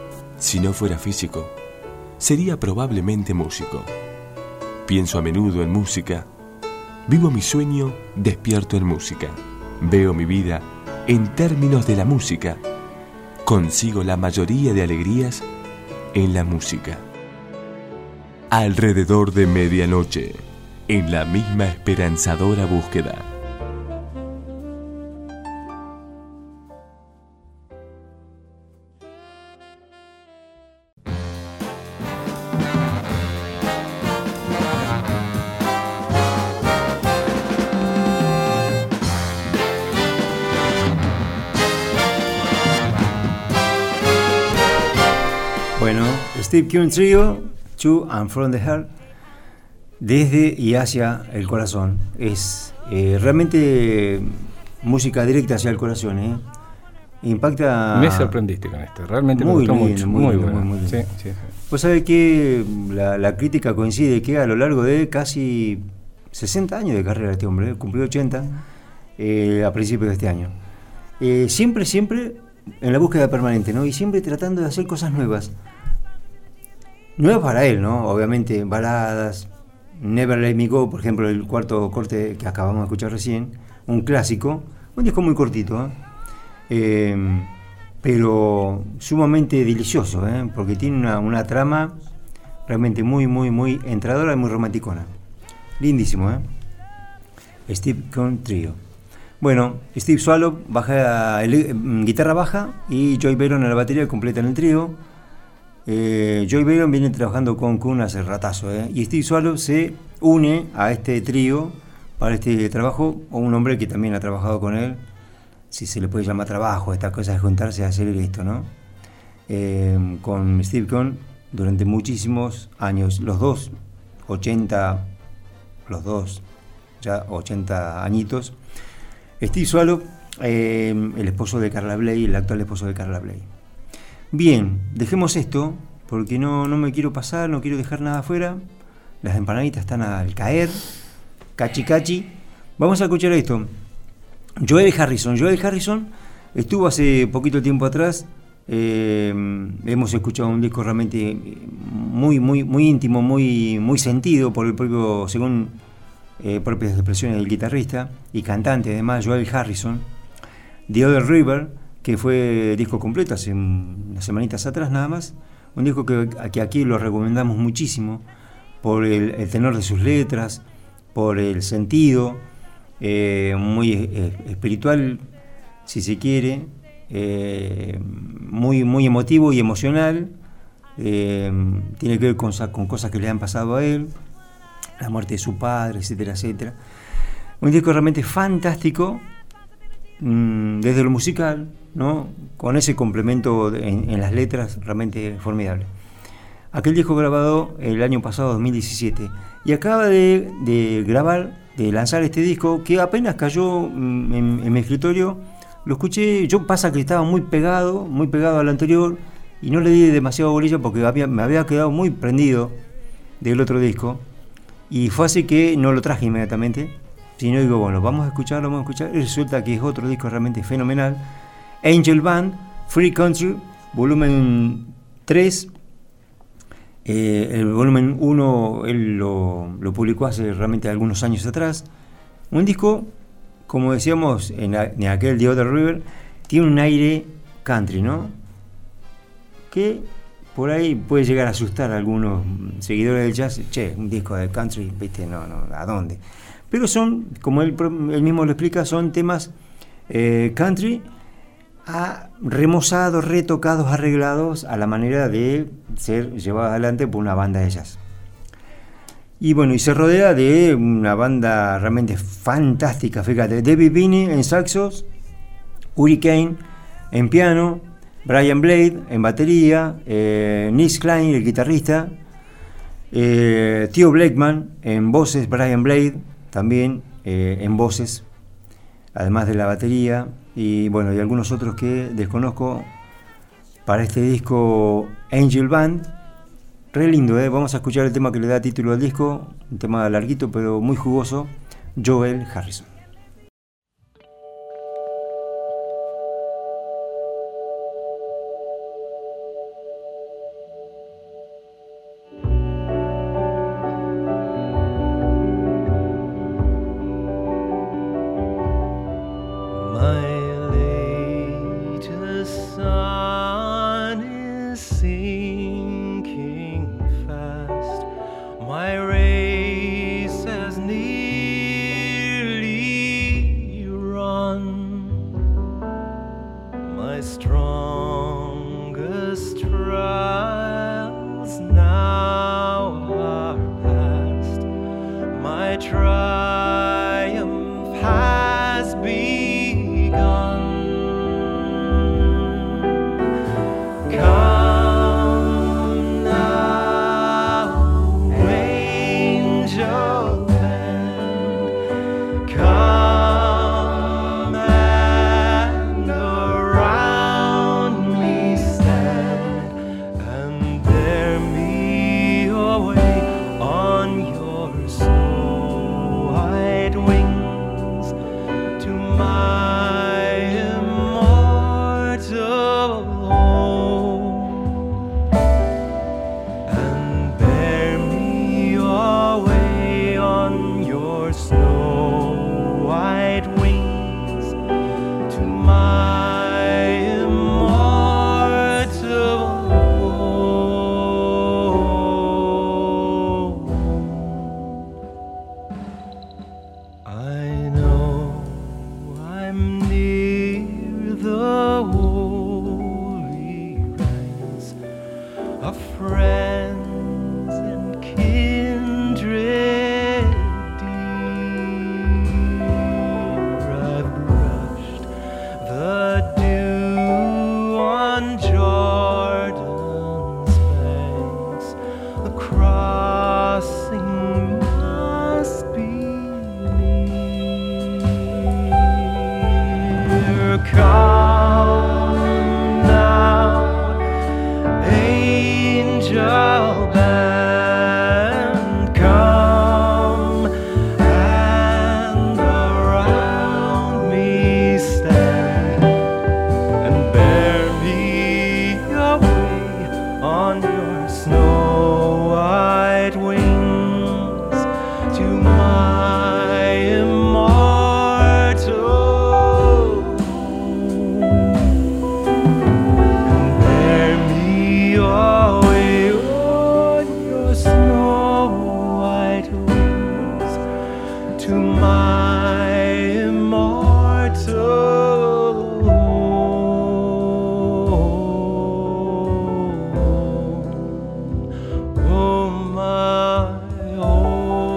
si no fuera físico, sería probablemente músico. Pienso a menudo en música Vivo mi sueño despierto en música. Veo mi vida en términos de la música. Consigo la mayoría de alegrías en la música. Alrededor de medianoche, en la misma esperanzadora búsqueda. Bueno, Steve Kuhn Trio, To and From the Heart, desde y hacia el corazón. Es eh, realmente música directa hacia el corazón, ¿eh? Impacta. Me sorprendiste con esto, realmente me Muy gustó lindo, mucho. muy Muy, lindo, bueno. muy, muy Sí, lindo. sí, sí. Pues sabe que la, la crítica coincide que a lo largo de casi sesenta años de carrera este hombre, ¿eh? Cumplió ochenta eh, a principios de este año. Eh, siempre, siempre en la búsqueda permanente, ¿no? Y siempre tratando de hacer cosas nuevas. Nuevas para él, ¿no? Obviamente, baladas, Never Let Me Go, por ejemplo, el cuarto corte que acabamos de escuchar recién, un clásico, un disco muy cortito, ¿eh? Eh, pero sumamente delicioso, ¿eh? Porque tiene una, una trama realmente muy, muy, muy entradora y muy romanticona. Lindísimo, ¿eh? Steve Kuhn Trio. Bueno, Steve Swallow baja el, guitarra baja y Joy Byron a la batería completan el trío. Eh, Joy Byron viene trabajando con Kuhn hace ratazo, ¿eh? Y Steve Swallow se une a este trío para este trabajo, o un hombre que también ha trabajado con él, si se le puede llamar trabajo, estas cosas de juntarse a hacer esto, ¿no? Eh, con Steve Kuhn durante muchísimos años, los dos, ochenta, los dos, ya ochenta añitos. Steve Swallow, eh, el esposo de Carla Bley, el actual esposo de Carla Bley. Bien, dejemos esto, porque no, no me quiero pasar, no quiero dejar nada afuera. Las empanaditas están al caer, cachi cachi. Vamos a escuchar esto. Joel Harrison. Joel Harrison estuvo hace poquito tiempo atrás. Eh, hemos escuchado un disco realmente muy, muy, muy íntimo, muy, muy sentido por el propio, según eh, propias expresiones del guitarrista y cantante, además, Joel Harrison. The Other River, que fue disco completo hace unas semanitas atrás nada más. Un disco que, que aquí lo recomendamos muchísimo por el, el tenor de sus letras, por el sentido, eh, muy eh, espiritual, si se quiere, eh, muy, muy emotivo y emocional. Eh, tiene que ver con, con cosas que le han pasado a él, la muerte de su padre, etcétera, etcétera. Un disco realmente fantástico, mmm, desde lo musical, ¿no? Con ese complemento en, en las letras realmente formidable. Aquel disco grabado el año pasado, dos mil diecisiete, y acaba de, de grabar, de lanzar este disco que apenas cayó en, en mi escritorio. Lo escuché, yo pasa que estaba muy pegado, muy pegado al anterior y no le di demasiado bolilla porque había, me había quedado muy prendido del otro disco, y fue así que no lo traje inmediatamente, sino digo, bueno, vamos a escucharlo, vamos a escuchar, y resulta que es otro disco realmente fenomenal. Angel Band, Free Country, volumen tres. Eh, el volumen uno él lo, lo publicó hace realmente algunos años atrás. Un disco, como decíamos en, a, en aquel The Other River, tiene un aire country, ¿no? Que por ahí puede llegar a asustar a algunos seguidores del jazz. Che, un disco de country, ¿viste? No, no, ¿a dónde? Pero son, como él, él mismo lo explica, son temas eh, country a remozados, retocados, arreglados a la manera de ser llevados adelante por una banda de jazz. Y bueno, y se rodea de una banda realmente fantástica, fíjate, David Binney en saxos, Hurricane en piano, Brian Blade en batería, eh, Nick Klein, el guitarrista, eh, Theo Blackman en voces, Brian Blade también eh, en voces, además de la batería, y bueno, y algunos otros que desconozco para este disco Angel Band. Re lindo, ¿eh? Vamos a escuchar el tema que le da título al disco, un tema larguito pero muy jugoso, Joel Harrison. of friends and kindred dear. I've brushed the dew on Jordan's banks. The crossing must be near. Come now, angel band, come and around me stand and bear me away on your snow white wings to my immortal home. And bear me away on your snow white wings to my immortal home. Oh, my home.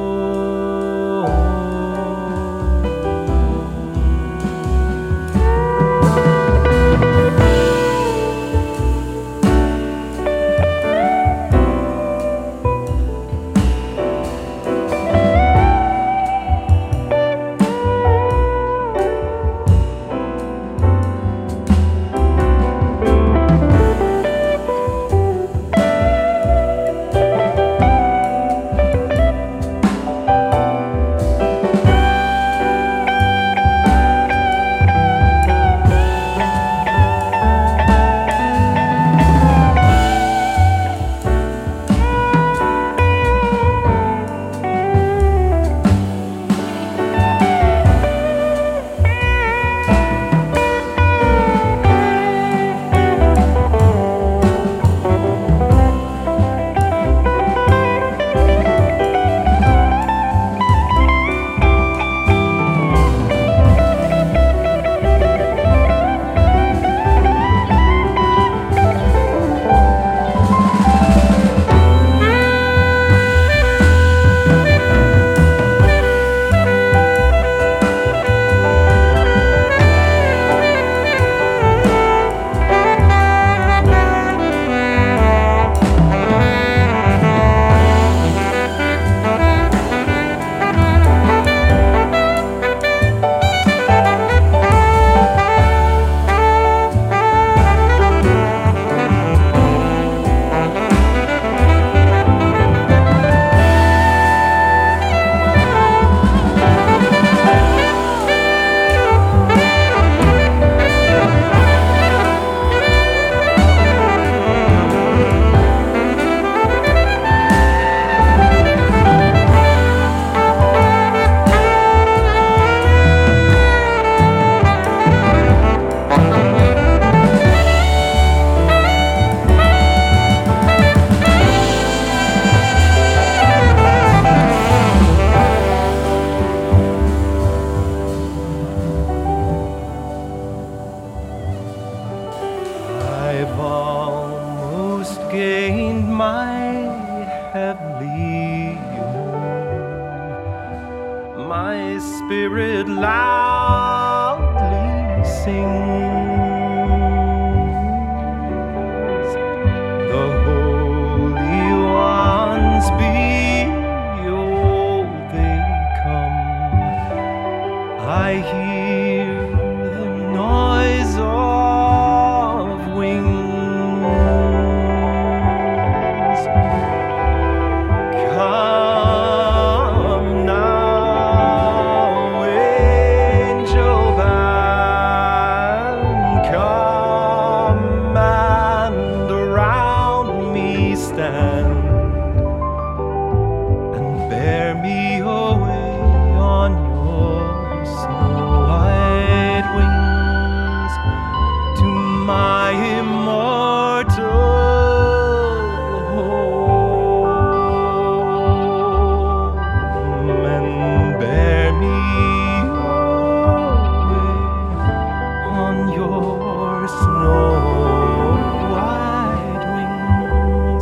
I've almost gained my heavenly home. My spirit loudly sings. The holy ones behold they come. I hear the noise of wings. Come now, angel band, come and around me stand and bear me away on your snow white wings to my immortal home, and bear me away on your snow white wings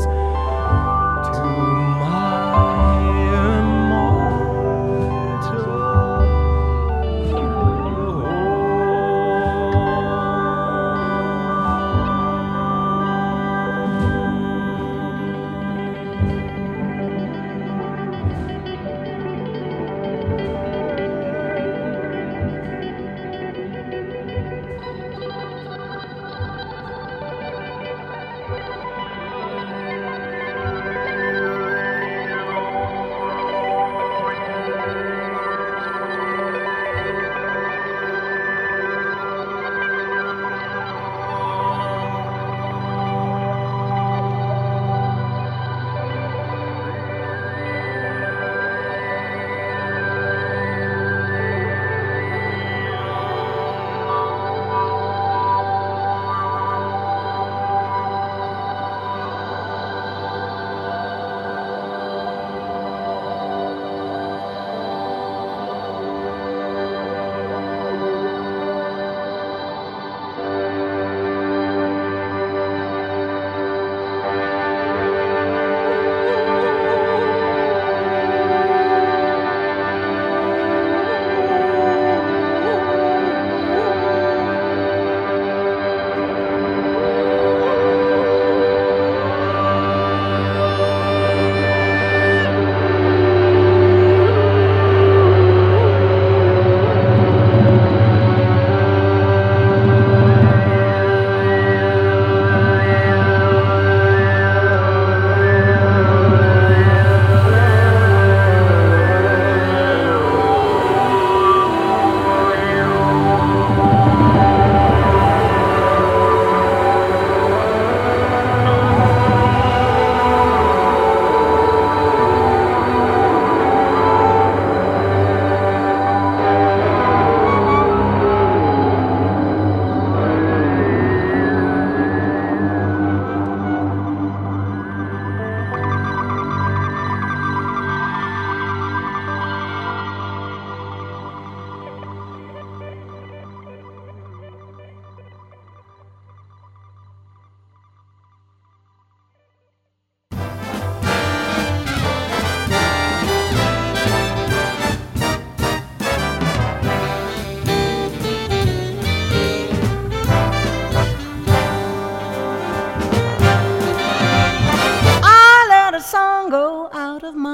of my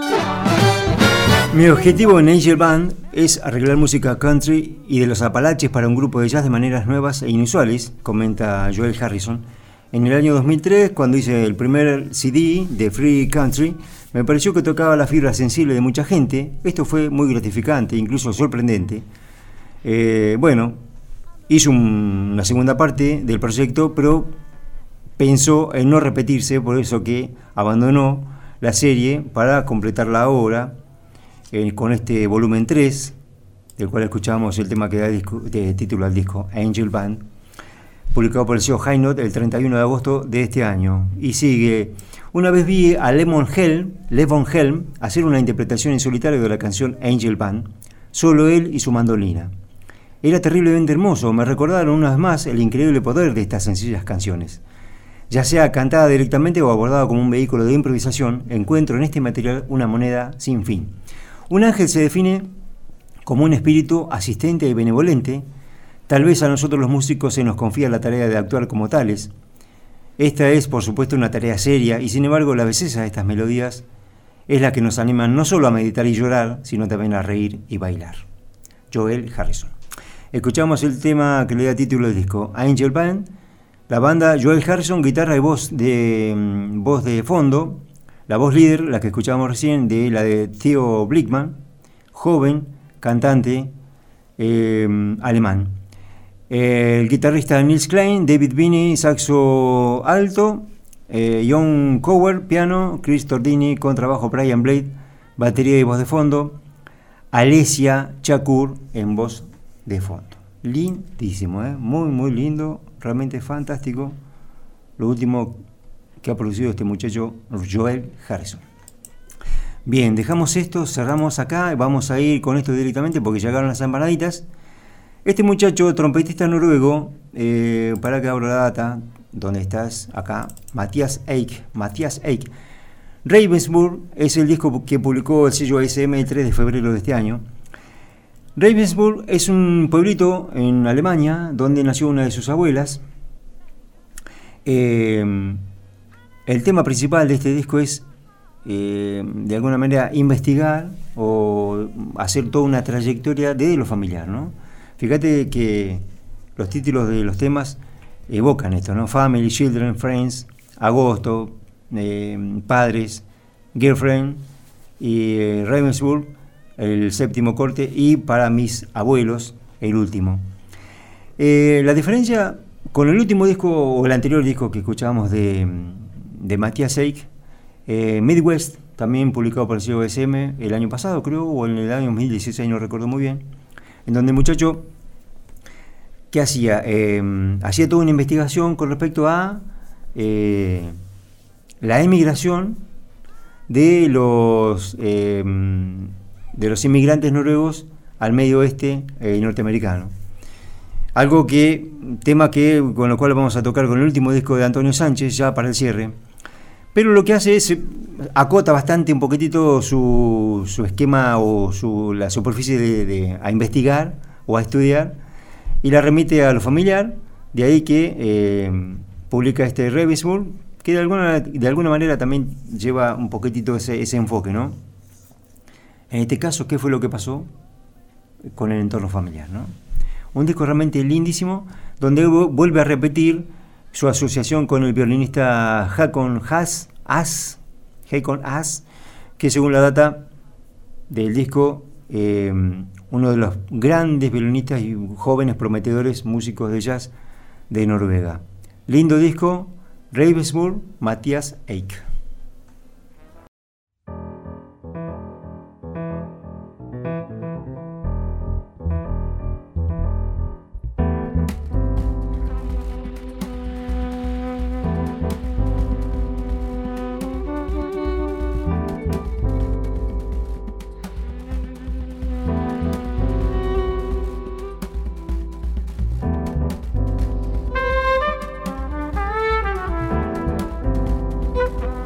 heart. Mi objetivo en Angel Band es arreglar música country y de los Apalaches para un grupo de jazz de maneras nuevas e inusuales, comenta Joel Harrison. En el año dos mil tres, cuando hice el primer C D de Free Country, me pareció que tocaba la fibra sensible de mucha gente. Esto fue muy gratificante, incluso sorprendente. Eh, bueno, hizo un, una segunda parte del proyecto, pero pensó en no repetirse, por eso que abandonó la serie para completar la obra eh, con este volumen tres, del cual escuchamos el tema que da disco, de título al disco, Angel Band, publicado por el sello High Note el treinta y uno de agosto de este año. Y sigue: una vez vi a Levon Helm, Levon Helm hacer una interpretación en solitario de la canción Angel Band, solo él y su mandolina. Era terriblemente hermoso, me recordaron una vez más el increíble poder de estas sencillas canciones. Ya sea cantada directamente o abordada como un vehículo de improvisación, encuentro en este material una moneda sin fin. Un ángel se define como un espíritu asistente y benevolente. Tal vez a nosotros los músicos se nos confía la tarea de actuar como tales. Esta es, por supuesto, una tarea seria, y sin embargo la belleza de estas melodías es la que nos anima no solo a meditar y llorar, sino también a reír y bailar. Joel Harrison. Escuchamos el tema que le da título al disco, Angel Band. La banda Joel Harrison, guitarra y voz de, voz de fondo. La voz líder, la que escuchábamos recién, de la de Theo Blickman, joven, cantante eh, alemán. El guitarrista Nils Klein, David Binney, saxo alto, eh, John Cower, piano, Chris Tordini, contrabajo, Brian Blade, batería y voz de fondo, Alessia Chakur en voz de fondo. Lindísimo, ¿eh? Muy, muy lindo, realmente fantástico. Lo último que ha producido este muchacho, Joel Harrison. Bien, dejamos esto, cerramos acá, vamos a ir con esto directamente porque llegaron las empanaditas. Este muchacho, trompetista noruego, eh, para que abro la data, ¿dónde estás? Acá, Mathias Eik. Mathias Eik. Ravensburg es el disco que publicó el sello A S M el tres de febrero de este año. Ravensburg es un pueblito en Alemania donde nació una de sus abuelas. Eh, el tema principal de este disco es, eh, de alguna manera, investigar o hacer toda una trayectoria de lo familiar, ¿no? Fíjate que los títulos de los temas evocan esto, ¿no? Family, Children, Friends, Agosto, eh, Padres, Girlfriend y eh, Ravensburg, el séptimo corte, y Para mis abuelos, el último. Eh, la diferencia con el último disco o el anterior disco que escuchábamos de, de Mathias Eik, eh, Midwest, también publicado por el sello A S M el año pasado, creo, o en el año dos mil dieciséis, no recuerdo muy bien, en donde el muchacho, ¿qué hacía? Eh, hacía toda una investigación con respecto a eh, la emigración de los eh, de los inmigrantes noruegos al medio oeste eh, norteamericano. Algo que, tema que con lo cual vamos a tocar con el último disco de Antonio Sánchez, ya para el cierre. Pero lo que hace es, acota bastante un poquitito su, su esquema o su, la superficie de, de, a investigar o a estudiar, y la remite a lo familiar. De ahí que eh, publica este Ravensburg, que de alguna, de alguna manera también lleva un poquitito ese, ese enfoque, ¿no? En este caso, ¿qué fue lo que pasó con el entorno familiar, ¿no? Un disco realmente lindísimo, donde vuelve a repetir su asociación con el violinista Hakon Haas, As, Hakon Haas, que según la data del disco, eh, uno de los grandes violinistas y jóvenes prometedores músicos de jazz de Noruega. Lindo disco, Ravensburg, Mathias Eik. Thank you.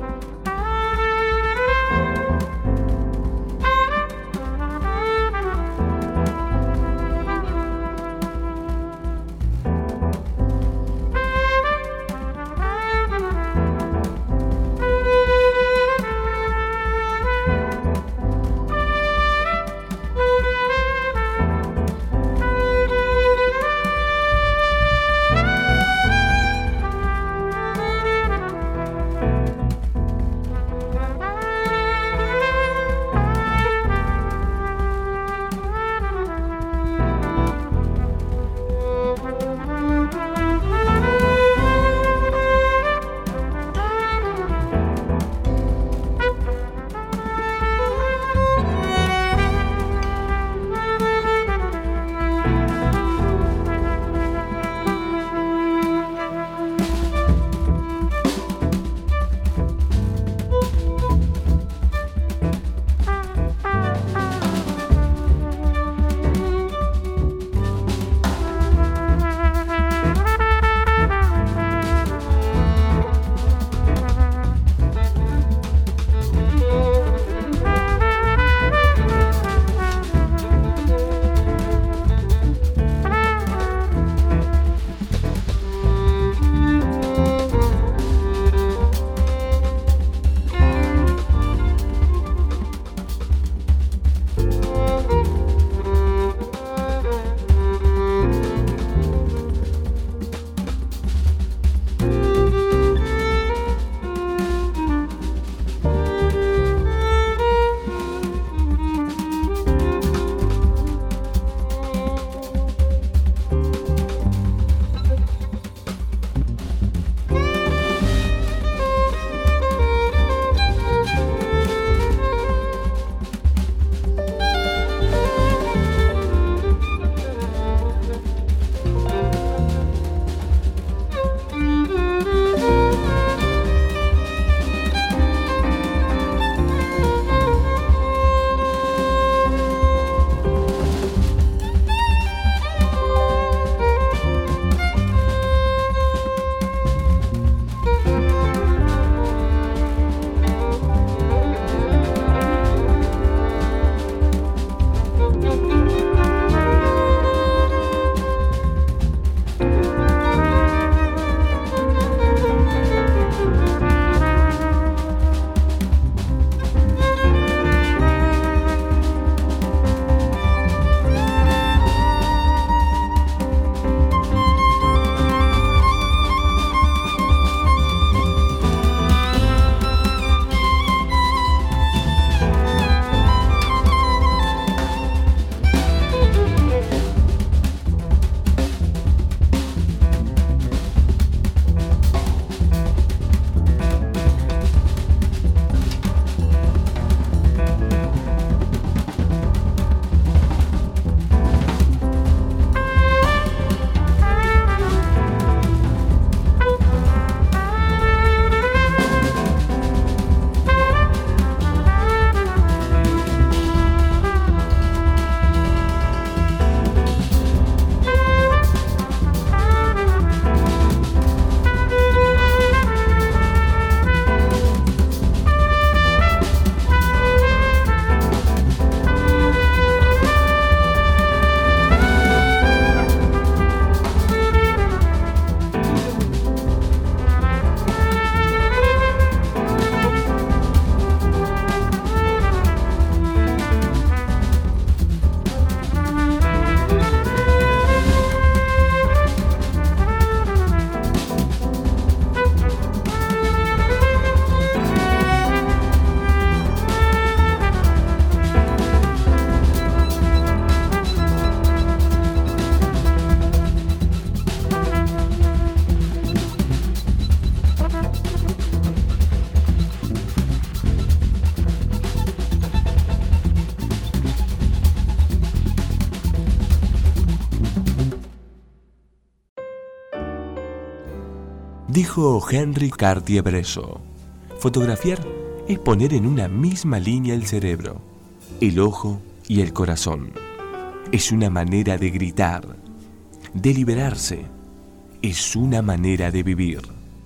Dijo Henry Cartier-Bresson, fotografiar es poner en una misma línea el cerebro, el ojo y el corazón. Es una manera de gritar, de liberarse. Es una manera de vivir.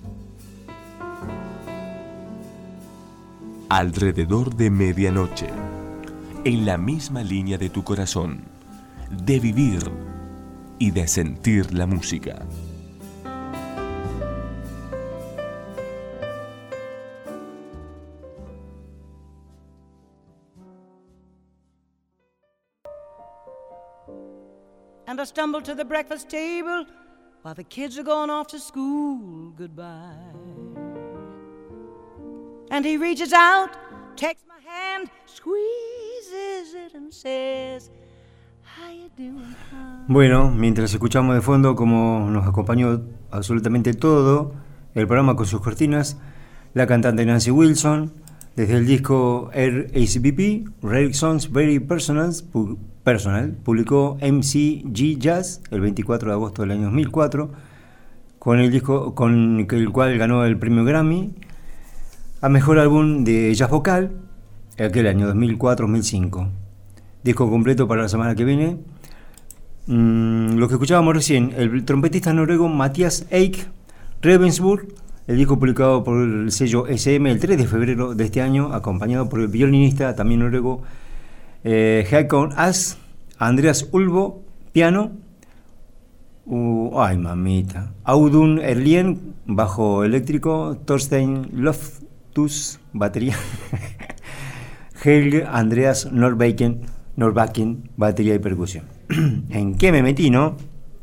Alrededor de medianoche, en la misma línea de tu corazón, de vivir y de sentir la música. And I stumble to the breakfast table while the kids are going off to school. Goodbye. And he reaches out, takes my hand, squeezes it and says, how you doing, hon? Bueno, mientras escuchamos de fondo como nos acompañó absolutamente todo el programa con sus cortinas, la cantante Nancy Wilson, desde el disco R A C P P, Rare Songs Very Personal, pu- Personal, publicó M C G Jazz el veinticuatro de agosto del año dos mil cuatro, con el disco con el cual ganó el premio Grammy a mejor álbum de jazz vocal aquel año dos mil cuatro dos mil cinco. Disco completo para la semana que viene. Mm, lo que escuchábamos recién, el trompetista noruego Mathias Eik Ravensburg, el disco publicado por el sello S M el tres de febrero de este año, acompañado por el violinista también noruego eh, Håkon As, Andreas Ulvo, piano, uh, ay mamita, Audun Erlien, bajo eléctrico, Thorstein Loftus, batería, Helge Andreas Norbakken, Norbakken, batería y percusión. ¿En qué me metí, no?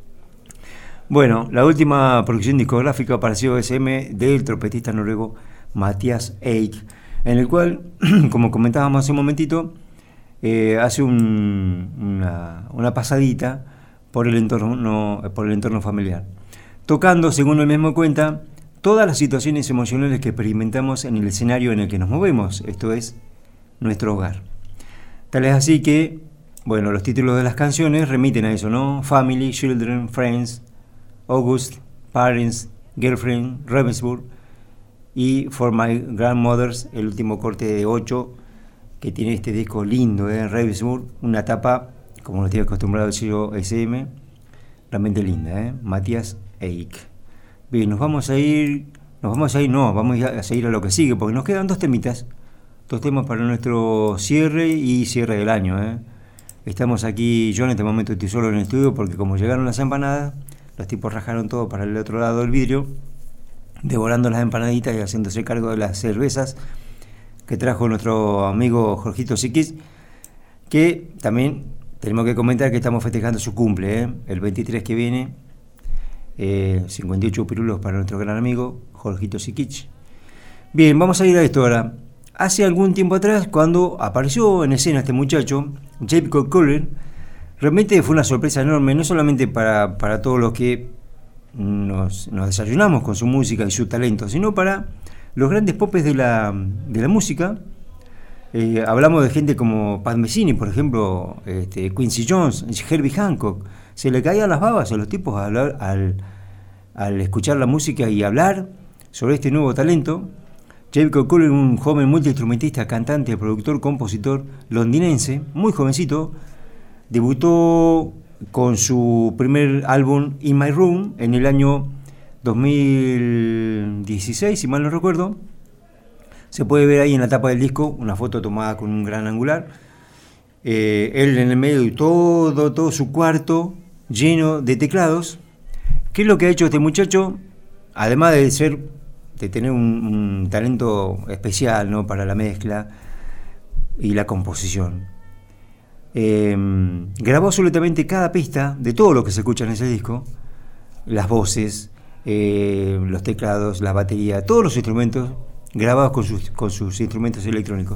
Bueno, la última producción discográfica apareció S M del trompetista noruego Mathias Eik, en el cual, como comentábamos hace un momentito, eh, hace un, una, una pasadita por el entorno, no, por el entorno familiar, tocando, según él mismo cuenta, todas las situaciones emocionales que experimentamos en el escenario en el que nos movemos, esto es, nuestro hogar. Tal es así que, bueno, los títulos de las canciones remiten a eso, ¿no? Family, Children, Friends, August, Parents, Girlfriend, Ravensburg y For My Grandmothers, el último corte de ocho que tiene este disco lindo, ¿eh? Ravensburg, una tapa, como nos tiene acostumbrado el sello S M, realmente linda, ¿eh? Mathias Eik. Bien, nos vamos a ir, nos vamos a ir, no, vamos a seguir a lo que sigue, porque nos quedan dos temitas, dos temas para nuestro cierre y cierre del año, ¿eh? Estamos aquí, yo en este momento estoy solo en el estudio porque como llegaron las empanadas, los tipos rajaron todo para el otro lado del vidrio, devorando las empanaditas y haciéndose cargo de las cervezas que trajo nuestro amigo Jorgito Siquis, que también tenemos que comentar que estamos festejando su cumple, ¿eh? El veintitrés que viene, eh, cincuenta y ocho pirulos para nuestro gran amigo Jorgito Siquich. Bien, vamos a ir a esto ahora. Hace algún tiempo atrás, cuando apareció en escena este muchacho, Jacob Collier, realmente fue una sorpresa enorme, no solamente para, para todos los que nos, nos desayunamos con su música y su talento, sino para los grandes popes de la, de la música. Eh, hablamos de gente como Pat Metheny, por ejemplo, este, Quincy Jones, Herbie Hancock. Se le caían las babas a los tipos al, hablar, al, al escuchar la música y hablar sobre este nuevo talento. Jacob Collier, un joven multiinstrumentista, cantante, productor, compositor londinense, muy jovencito, debutó con su primer álbum In My Room en el año dos mil dieciséis, si mal no recuerdo. Se puede ver ahí en la tapa del disco una foto tomada con un gran angular. Eh, él en el medio de todo, todo su cuarto lleno de teclados. ¿Qué es lo que ha hecho este muchacho? Además de ser, de tener un, un talento especial, ¿no?, para la mezcla y la composición. Eh, grabó absolutamente cada pista de todo lo que se escucha en ese disco, las voces, eh, los teclados, la batería, todos los instrumentos grabados con sus, con sus instrumentos electrónicos,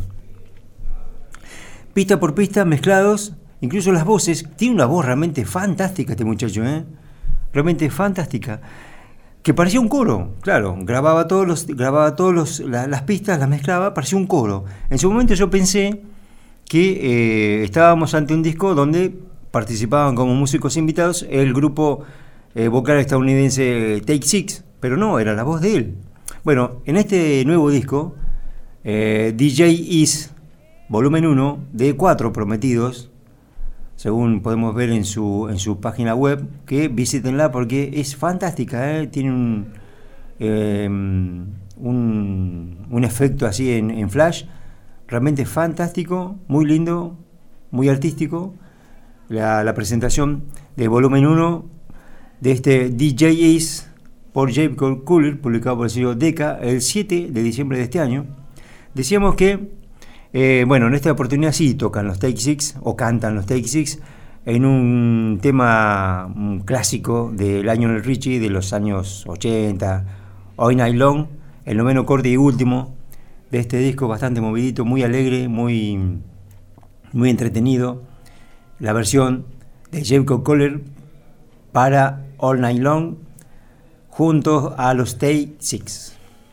pista por pista, mezclados, incluso las voces. Tiene una voz realmente fantástica este muchacho, ¿eh? Realmente fantástica, que parecía un coro. Claro, grababa todos los, grababa todos los, la, las pistas, las mezclaba, parecía un coro. En su momento yo pensé que eh, estábamos ante un disco donde participaban como músicos invitados el grupo eh, vocal estadounidense Take Six, pero no, era la voz de él. Bueno, en este nuevo disco, eh, D J Is, volumen uno, de cuatro prometidos, según podemos ver en su, en su página web, que visítenla porque es fantástica, ¿eh? Tiene un, eh, un, un efecto así en, en flash, realmente fantástico, muy lindo, muy artístico. La, la presentación de volumen uno de este D J Is por Jacob Collier, publicado por el sello Decca el siete de diciembre de este año. Decíamos que, eh, bueno, en esta oportunidad sí tocan los Take Six, o cantan los Take Six, en un tema un clásico de Lionel Richie de los años ochenta, All Night Long, el noveno corte y último de este disco, bastante movidito, muy alegre, muy, muy entretenido. La versión de Jacob Collier para All Night Long junto a los Take Six.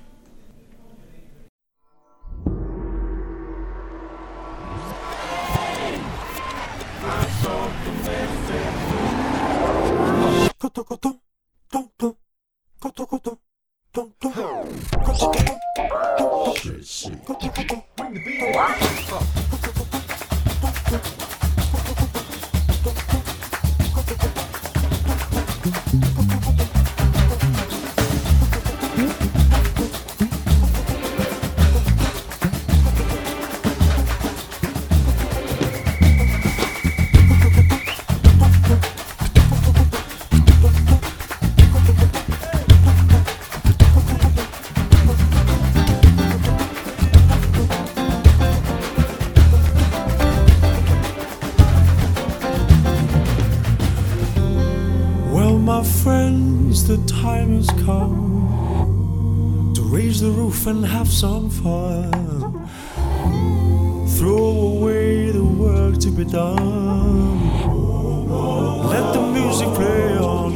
The time has come to raise the roof and have some fun. Throw away the work to be done. Let the music play on.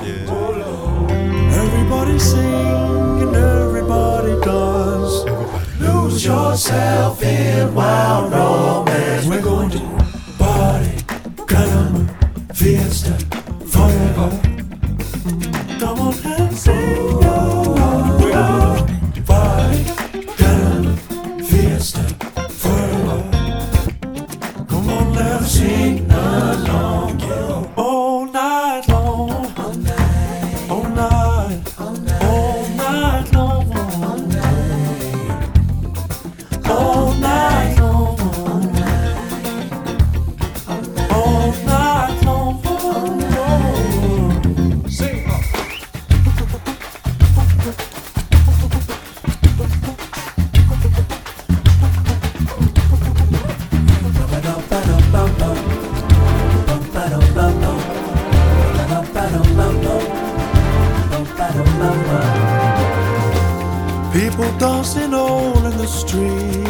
Everybody sing and everybody dance. Lose yourself in wild romance. We're going to party, caramba, fiesta, forever. Come on and sing, oh, we're gonna party, caramba, fiesta, forever. Come on, let's sing along, yeah. All night long, all night, all night, all night, all night long, all night, all night long, all night, all night long, all night. Sing. People dancing all in the street.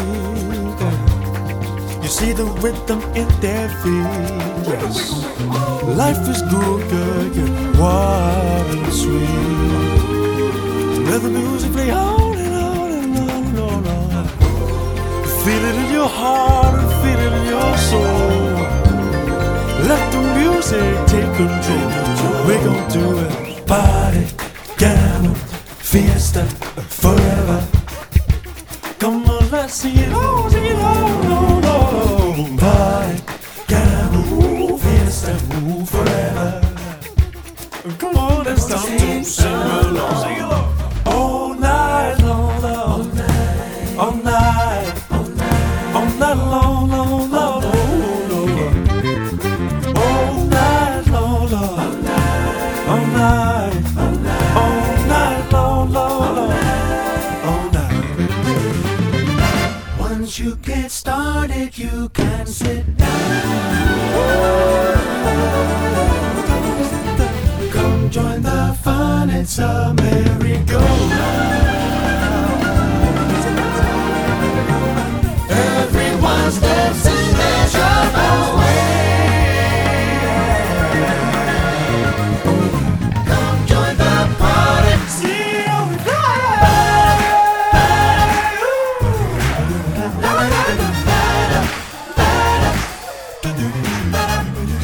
You see the rhythm in their feet. Yes, life is good, good, good, wild and sweet. Let the music play on and on and on and on, and on. Feel it in your heart and feel it in your soul. Let the music take control. We're gonna do it. Party, gamble, fiesta, forever. Come on, let's sing it all, sing it all, no, no. Party, gamble, fiesta, forever. Come on, it's time to sing along, sing along. All night long, all night, all night, all night, all night long, long, long, long. All night long, all night, all night, all night long, long, long, all night. Once you get started, you can sit down. Come join the fun, it's a merry-go-round. Everyone's dancing their troubles away. Come join the party, see you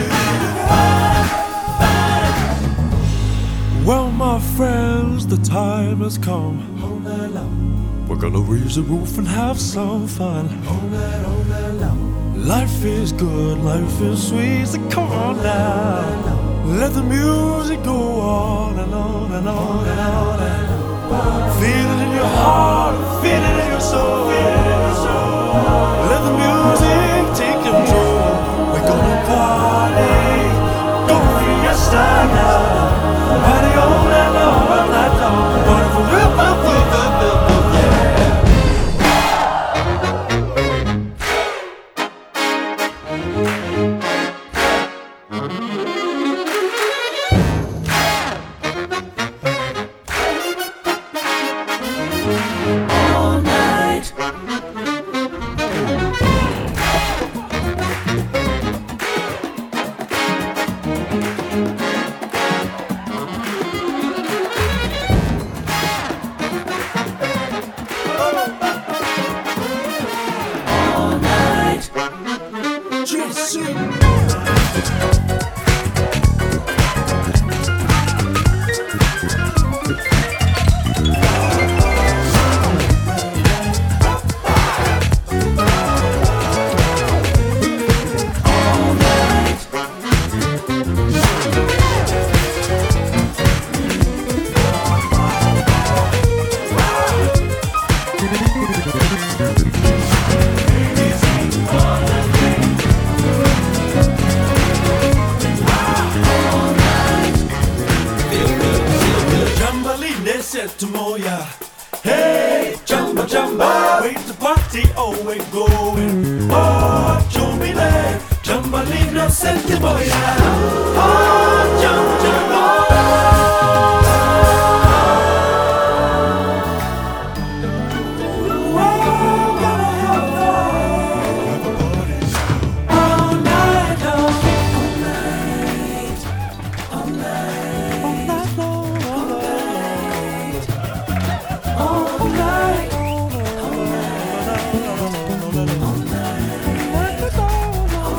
Well, my friends, the time neighbors come. All night long. We're gonna raise the roof and have some fun. All night, all night long. Life is good, life is sweet, so come on now. Let the music go on and on and on and on and on. Feel it in your heart, feel it in your soul. Let the music take control. We're gonna party, go fiesta now. Party all night long, all night long. Party for real, real, real, real, real, real, yeah. All night. All night. Jesse. Jambaline said to Moya, hey, jamba jamba, where's the party always going? Oh, Jumbile, Jambalina said to Moya, oh, jamba jamba. We're gonna have fun. All night long. All night, all night, all night long. All night, all night, all night, all night, all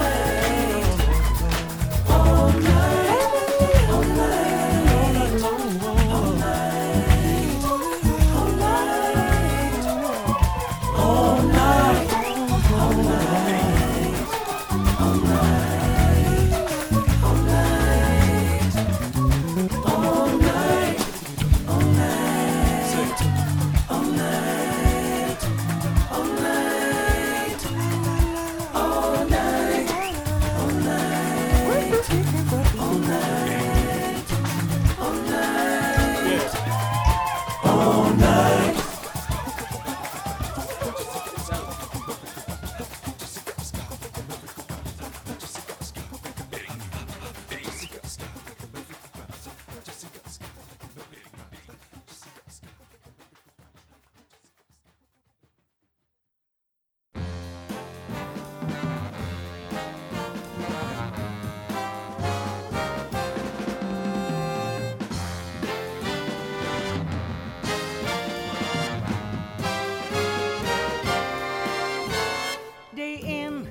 night, all night, all night, all night. Day in,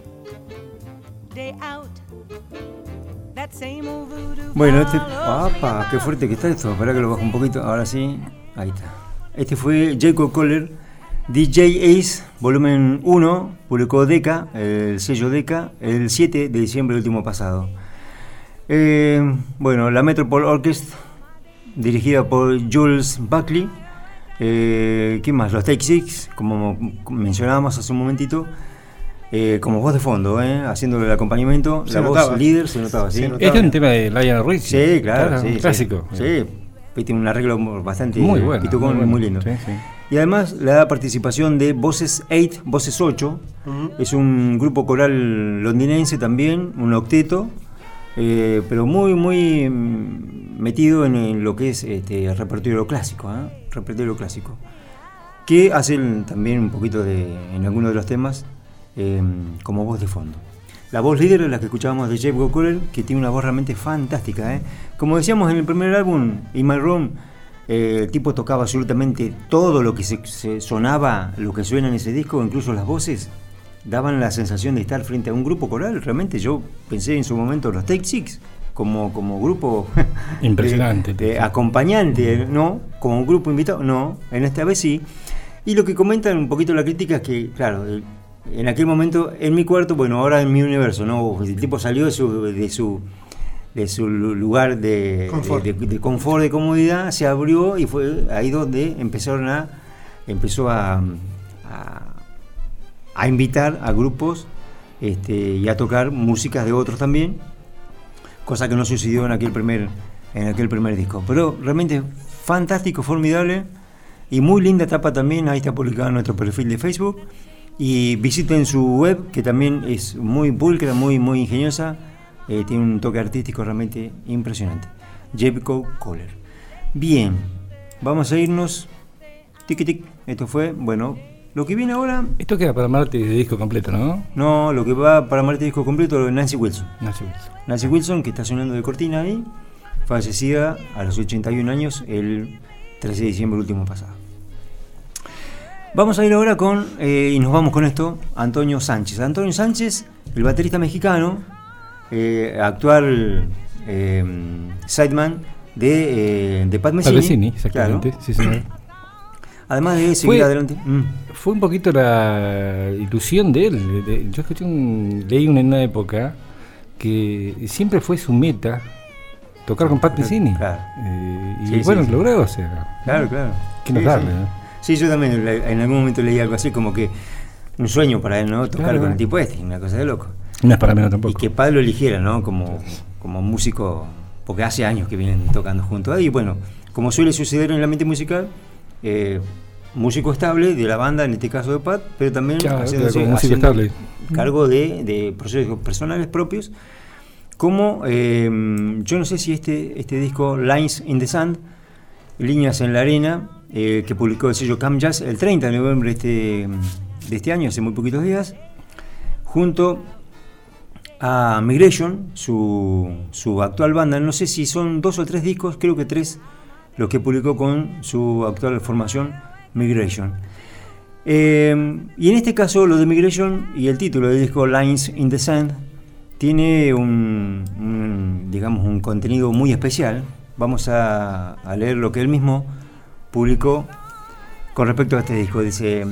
day out. That same old voodoo Bueno, este. follows me ¡Apa! ¡Qué fuerte que está esto! Esperá que lo bajo un poquito. Ahora sí. Ahí está. Este fue Jacob Kohler, D J Ace, volumen uno. Publicó Decca, el sello Decca, el siete de diciembre del último pasado. Eh, bueno, la Metropole Orchestra, dirigida por Jules Buckley. Eh, ¿Qué más? Los Take Six, como mencionábamos hace un momentito. Eh, como voz de fondo, ¿eh? Haciéndole el acompañamiento, Se la notaba. voz líder se notaba, ¿sí? Se notaba. Este es un tema de Lionel Richie. Sí, claro, sí, un sí. clásico. Sí, tiene un arreglo bastante Muy bueno. pitucón, muy, bueno. lindo. Sí, sí. Y además la participación de Voces ocho, Voces ocho, Ujú. es un grupo coral londinense también, un octeto, eh, pero muy, muy mm, metido en, en lo que es este, el repertorio clásico, ¿eh? Repertorio clásico, que hacen también un poquito de, en algunos de los temas, eh, como voz de fondo. La voz líder es la que escuchábamos de Jeff Gokouler, que tiene una voz realmente fantástica, ¿eh? Como decíamos en el primer álbum, In My Room, eh, el tipo tocaba absolutamente todo lo que se, se sonaba, lo que suena en ese disco, incluso las voces daban la sensación de estar frente a un grupo coral. Realmente yo pensé en su momento los Take Six, como, como grupo impresionante, de, de acompañante, no, como un grupo invitado, no, en esta vez sí. Y lo que comentan un poquito la crítica es que, claro, en aquel momento en mi cuarto, bueno, ahora en mi universo, no, el tipo salió de su de su de su lugar de confort, de, de, de, confort, de comodidad, se abrió y fue ahí donde empezaron a empezó a, a, a invitar a grupos este, y a tocar músicas de otros también, cosa que no sucedió en aquel primer en aquel primer disco. Pero realmente fantástico, formidable y muy linda tapa también. Ahí está publicado en nuestro perfil de Facebook y visiten su web, que también es muy pulcra, muy muy ingeniosa. Eh, tiene un toque artístico realmente impresionante. Jericho Kohler. Bien, vamos a irnos. Tiki tic. Esto fue, bueno, lo que viene ahora. Esto queda para Marte de disco completo, ¿no? No, lo que va para Marte de disco completo es Nancy Wilson. Nancy Wilson. Nancy Wilson, que está sonando de cortina ahí, fallecida a los ochenta y un años el trece de diciembre último pasado. Vamos a ir ahora con, eh, y nos vamos con esto, Antonio Sánchez. Antonio Sánchez, el baterista mexicano, eh, actual eh, sideman de, eh, de Pat Metheny. Pat Metheny, exactamente, claro. Sí, señor. Además de seguir fue, adelante. Mm. Fue un poquito la ilusión de él. De, yo escuché un, leí una, en una época que siempre fue su meta tocar con Pat Metheny. Claro. Eh, y sí, bueno, sí, logró, o sea. Claro, claro. ¿Qué nos sí, darle? Sí. ¿no? Sí, yo también en algún momento leí algo así como que un sueño para él, ¿no? Tocar claro, con el tipo este, una cosa de loco. No es para menos tampoco. Y que Pat lo eligiera, ¿no? Como, como músico, porque hace años que vienen tocando juntos. Y bueno, como suele suceder en el ambiente musical, eh, músico estable de la banda, en este caso de Pat, pero también claro, haciendo, claro, haciendo estable. cargo de, de procesos personales propios. Como, eh, yo no sé si este, este disco, Lines in the Sand, Líneas en la Arena, eh, que publicó el sello Cam Jazz el treinta de noviembre este, de este año, hace muy poquitos días, junto a Migration, su, su actual banda. No sé si son dos o tres discos, creo que tres, los que publicó con su actual formación Migration. Eh, y en este caso, lo de Migration y el título del disco Lines in the Sand tiene un, un digamos, un contenido muy especial. Vamos a, a leer lo que él mismo publicó con respecto a este disco. Dice: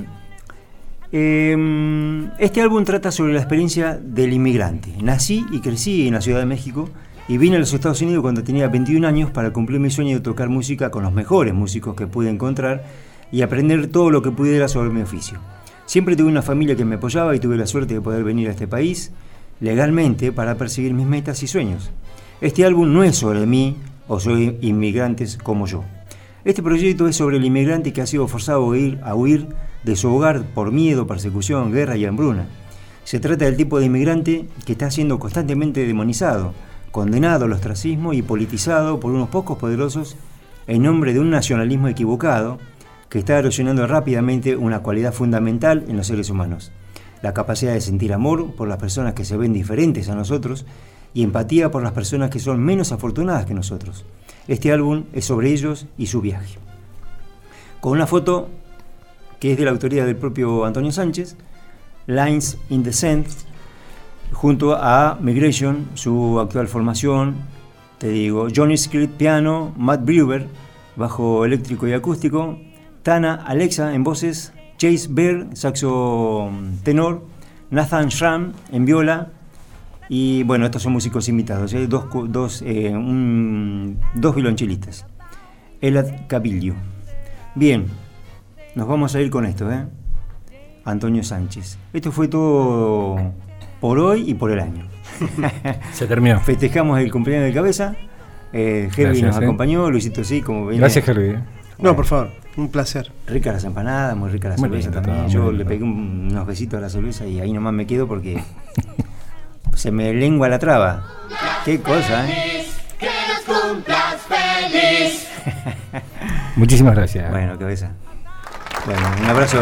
eh, este álbum trata sobre la experiencia del inmigrante. Nací y crecí en la Ciudad de México y vine a los Estados Unidos cuando tenía veintiún años para cumplir mi sueño de tocar música con los mejores músicos que pude encontrar y aprender todo lo que pudiera sobre mi oficio. Siempre tuve una familia que me apoyaba y tuve la suerte de poder venir a este país legalmente para perseguir mis metas y sueños. Este álbum no es sobre mí o sobre inmigrantes como yo. Este proyecto es sobre el inmigrante que ha sido forzado a huir, a huir de su hogar por miedo, persecución, guerra y hambruna. Se trata del tipo de inmigrante que está siendo constantemente demonizado, condenado al ostracismo y politizado por unos pocos poderosos en nombre de un nacionalismo equivocado que está erosionando rápidamente una cualidad fundamental en los seres humanos: la capacidad de sentir amor por las personas que se ven diferentes a nosotros y empatía por las personas que son menos afortunadas que nosotros. Este álbum es sobre ellos y su viaje. Con una foto que es de la autoría del propio Antonio Sánchez, Lines in the Sand, junto a Migration, su actual formación, te digo, Johnny Script piano, Matt Brewer, bajo eléctrico y acústico, Tana Alexa en voces, Chase Baird, saxo tenor, Nathan Schramm en viola. Y bueno, estos son músicos invitados, ¿eh? dos, dos, eh, un, dos violonchelistas. Elad Cabillo. Bien, nos vamos a ir con esto, ¿eh? Antonio Sánchez. Esto fue todo por hoy y por el año. Se terminó. Festejamos el cumpleaños de Cabeza. Eh, Herbie nos eh. acompañó, Luisito sí, como venía. Gracias, Herbie. Bueno, no, por favor, un placer. Ricas las empanadas, muy rica la muy cerveza lindo, también. todo, Yo muy le lindo. pegué un, unos besitos a la cerveza y ahí nomás me quedo porque se me lengua la traba. Qué cosa, ¿eh? Que nos cumplas feliz. Muchísimas gracias. Bueno, Cabeza. Bueno, un abrazo.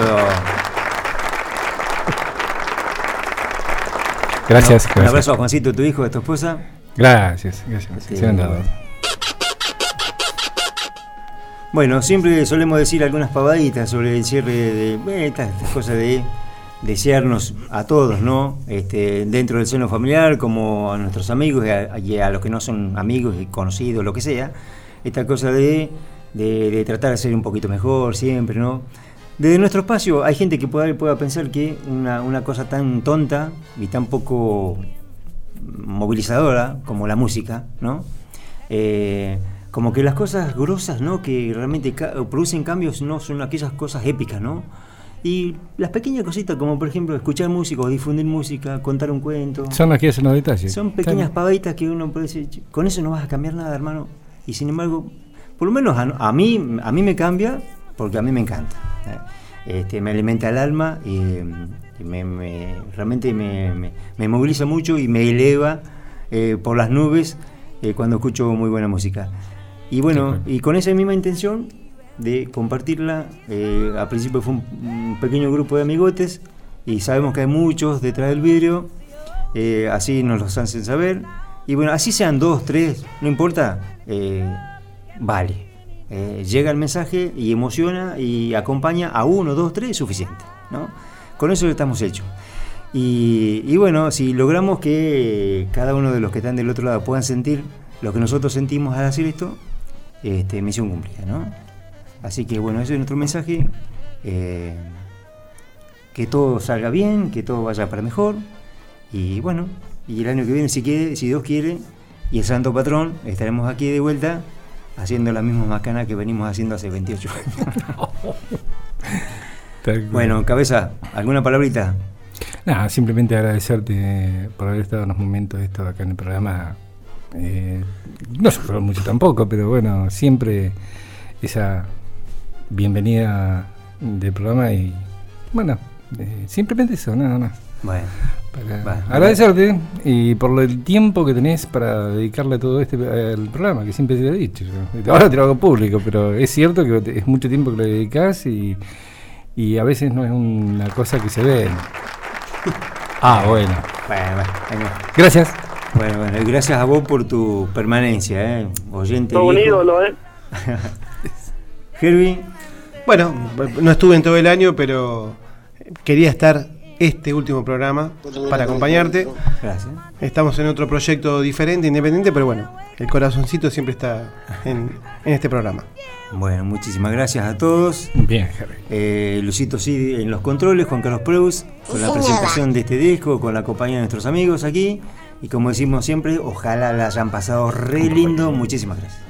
Gracias. Un, gracias. un abrazo a Juancito, tu hijo, a tu esposa. Gracias, gracias. Sí, Se han dado. Bueno, siempre solemos decir algunas pavaditas sobre el cierre de, de estas, estas cosas de desearnos a todos, ¿no? Este, dentro del seno familiar, como a nuestros amigos y a, y a los que no son amigos y conocidos, lo que sea, esta cosa de, de, de tratar de ser un poquito mejor siempre, ¿no? Desde nuestro espacio hay gente que pueda, pueda pensar que una, una cosa tan tonta y tan poco movilizadora como la música, ¿no? Eh, como que las cosas grosas, ¿no? Que realmente ca- producen cambios, no son aquellas cosas épicas, ¿no? Y las pequeñas cositas, como por ejemplo escuchar música o difundir música, contar un cuento. Son las que hacen los detalles. Son pequeñas claro. pavaditas que uno puede decir, con eso no vas a cambiar nada, hermano. Y sin embargo, por lo menos a, a mí a mí me cambia porque a mí me encanta. Este, me alimenta el alma y, y me, me, realmente me, me, me moviliza mucho y me eleva eh, por las nubes eh, cuando escucho muy buena música. Y bueno, sí, y con esa misma intención de compartirla, eh, al principio fue un, un pequeño grupo de amigotes y sabemos que hay muchos detrás del vidrio, eh, así nos los hacen saber, y bueno, así sean dos, tres, no importa, eh, vale, eh, llega el mensaje y emociona y acompaña a uno, dos, tres, es suficiente, ¿no? Con eso estamos hechos. Y, y bueno, si logramos que cada uno de los que están del otro lado puedan sentir lo que nosotros sentimos al hacer esto, este, misión cumplida, ¿no? Así que bueno, ese es nuestro mensaje, eh, que todo salga bien, que todo vaya para mejor, y bueno, y el año que viene, si quiere, si Dios quiere, y el Santo Patrón, estaremos aquí de vuelta, haciendo la misma macana que venimos haciendo hace veintiocho años. Bueno, Cabeza, ¿alguna palabrita? Nada, simplemente agradecerte por haber estado en los momentos de esto acá en el programa, eh, no sufro mucho tampoco, pero bueno, siempre esa bienvenida del programa y bueno, eh, simplemente eso, nada más. Bueno, para bueno, agradecerte y por el tiempo que tenés para dedicarle todo este al programa, que siempre te lo he dicho. Yo. Ahora te lo hago público, pero es cierto que es mucho tiempo que lo dedicás y, y a veces no es una cosa que se ve. Ah, bueno. Bueno, bueno. Gracias. Bueno, bueno, y gracias a vos por tu permanencia, ¿eh? Oyente. Todo un ídolo, ¿eh? Herbie. Bueno, no estuve en todo el año, pero quería estar este último programa para acompañarte. Gracias. Estamos en otro proyecto diferente, independiente, pero bueno, el corazoncito siempre está en, en este programa. Bueno, muchísimas gracias a todos. Bien, Herbie. Eh, Lucito sí en los controles, Juan Carlos Preus, con la presentación de este disco, con la compañía de nuestros amigos aquí. Y como decimos siempre, ojalá la hayan pasado re lindo. Muchísimas gracias.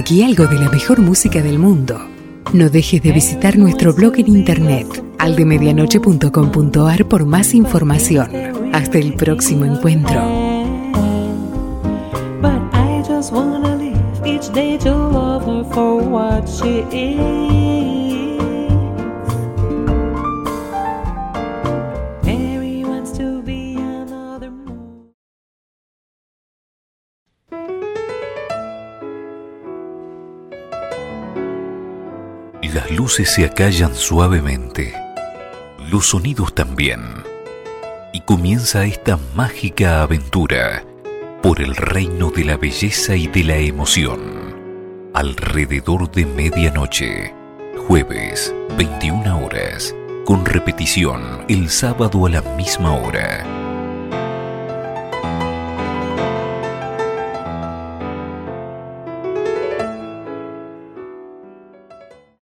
aquí algo de la mejor música del mundo. No dejes de visitar nuestro blog en internet, aldemedianoche punto com punto ar, por más información. Hasta el próximo encuentro. But I just wanna live each day to love her for what she is. Mary wants to be another moon. Las luces se acallan suavemente, los sonidos también, y comienza esta mágica aventura por el reino de la belleza y de la emoción. Alrededor de medianoche, jueves, veintiuna horas, con repetición el sábado a la misma hora.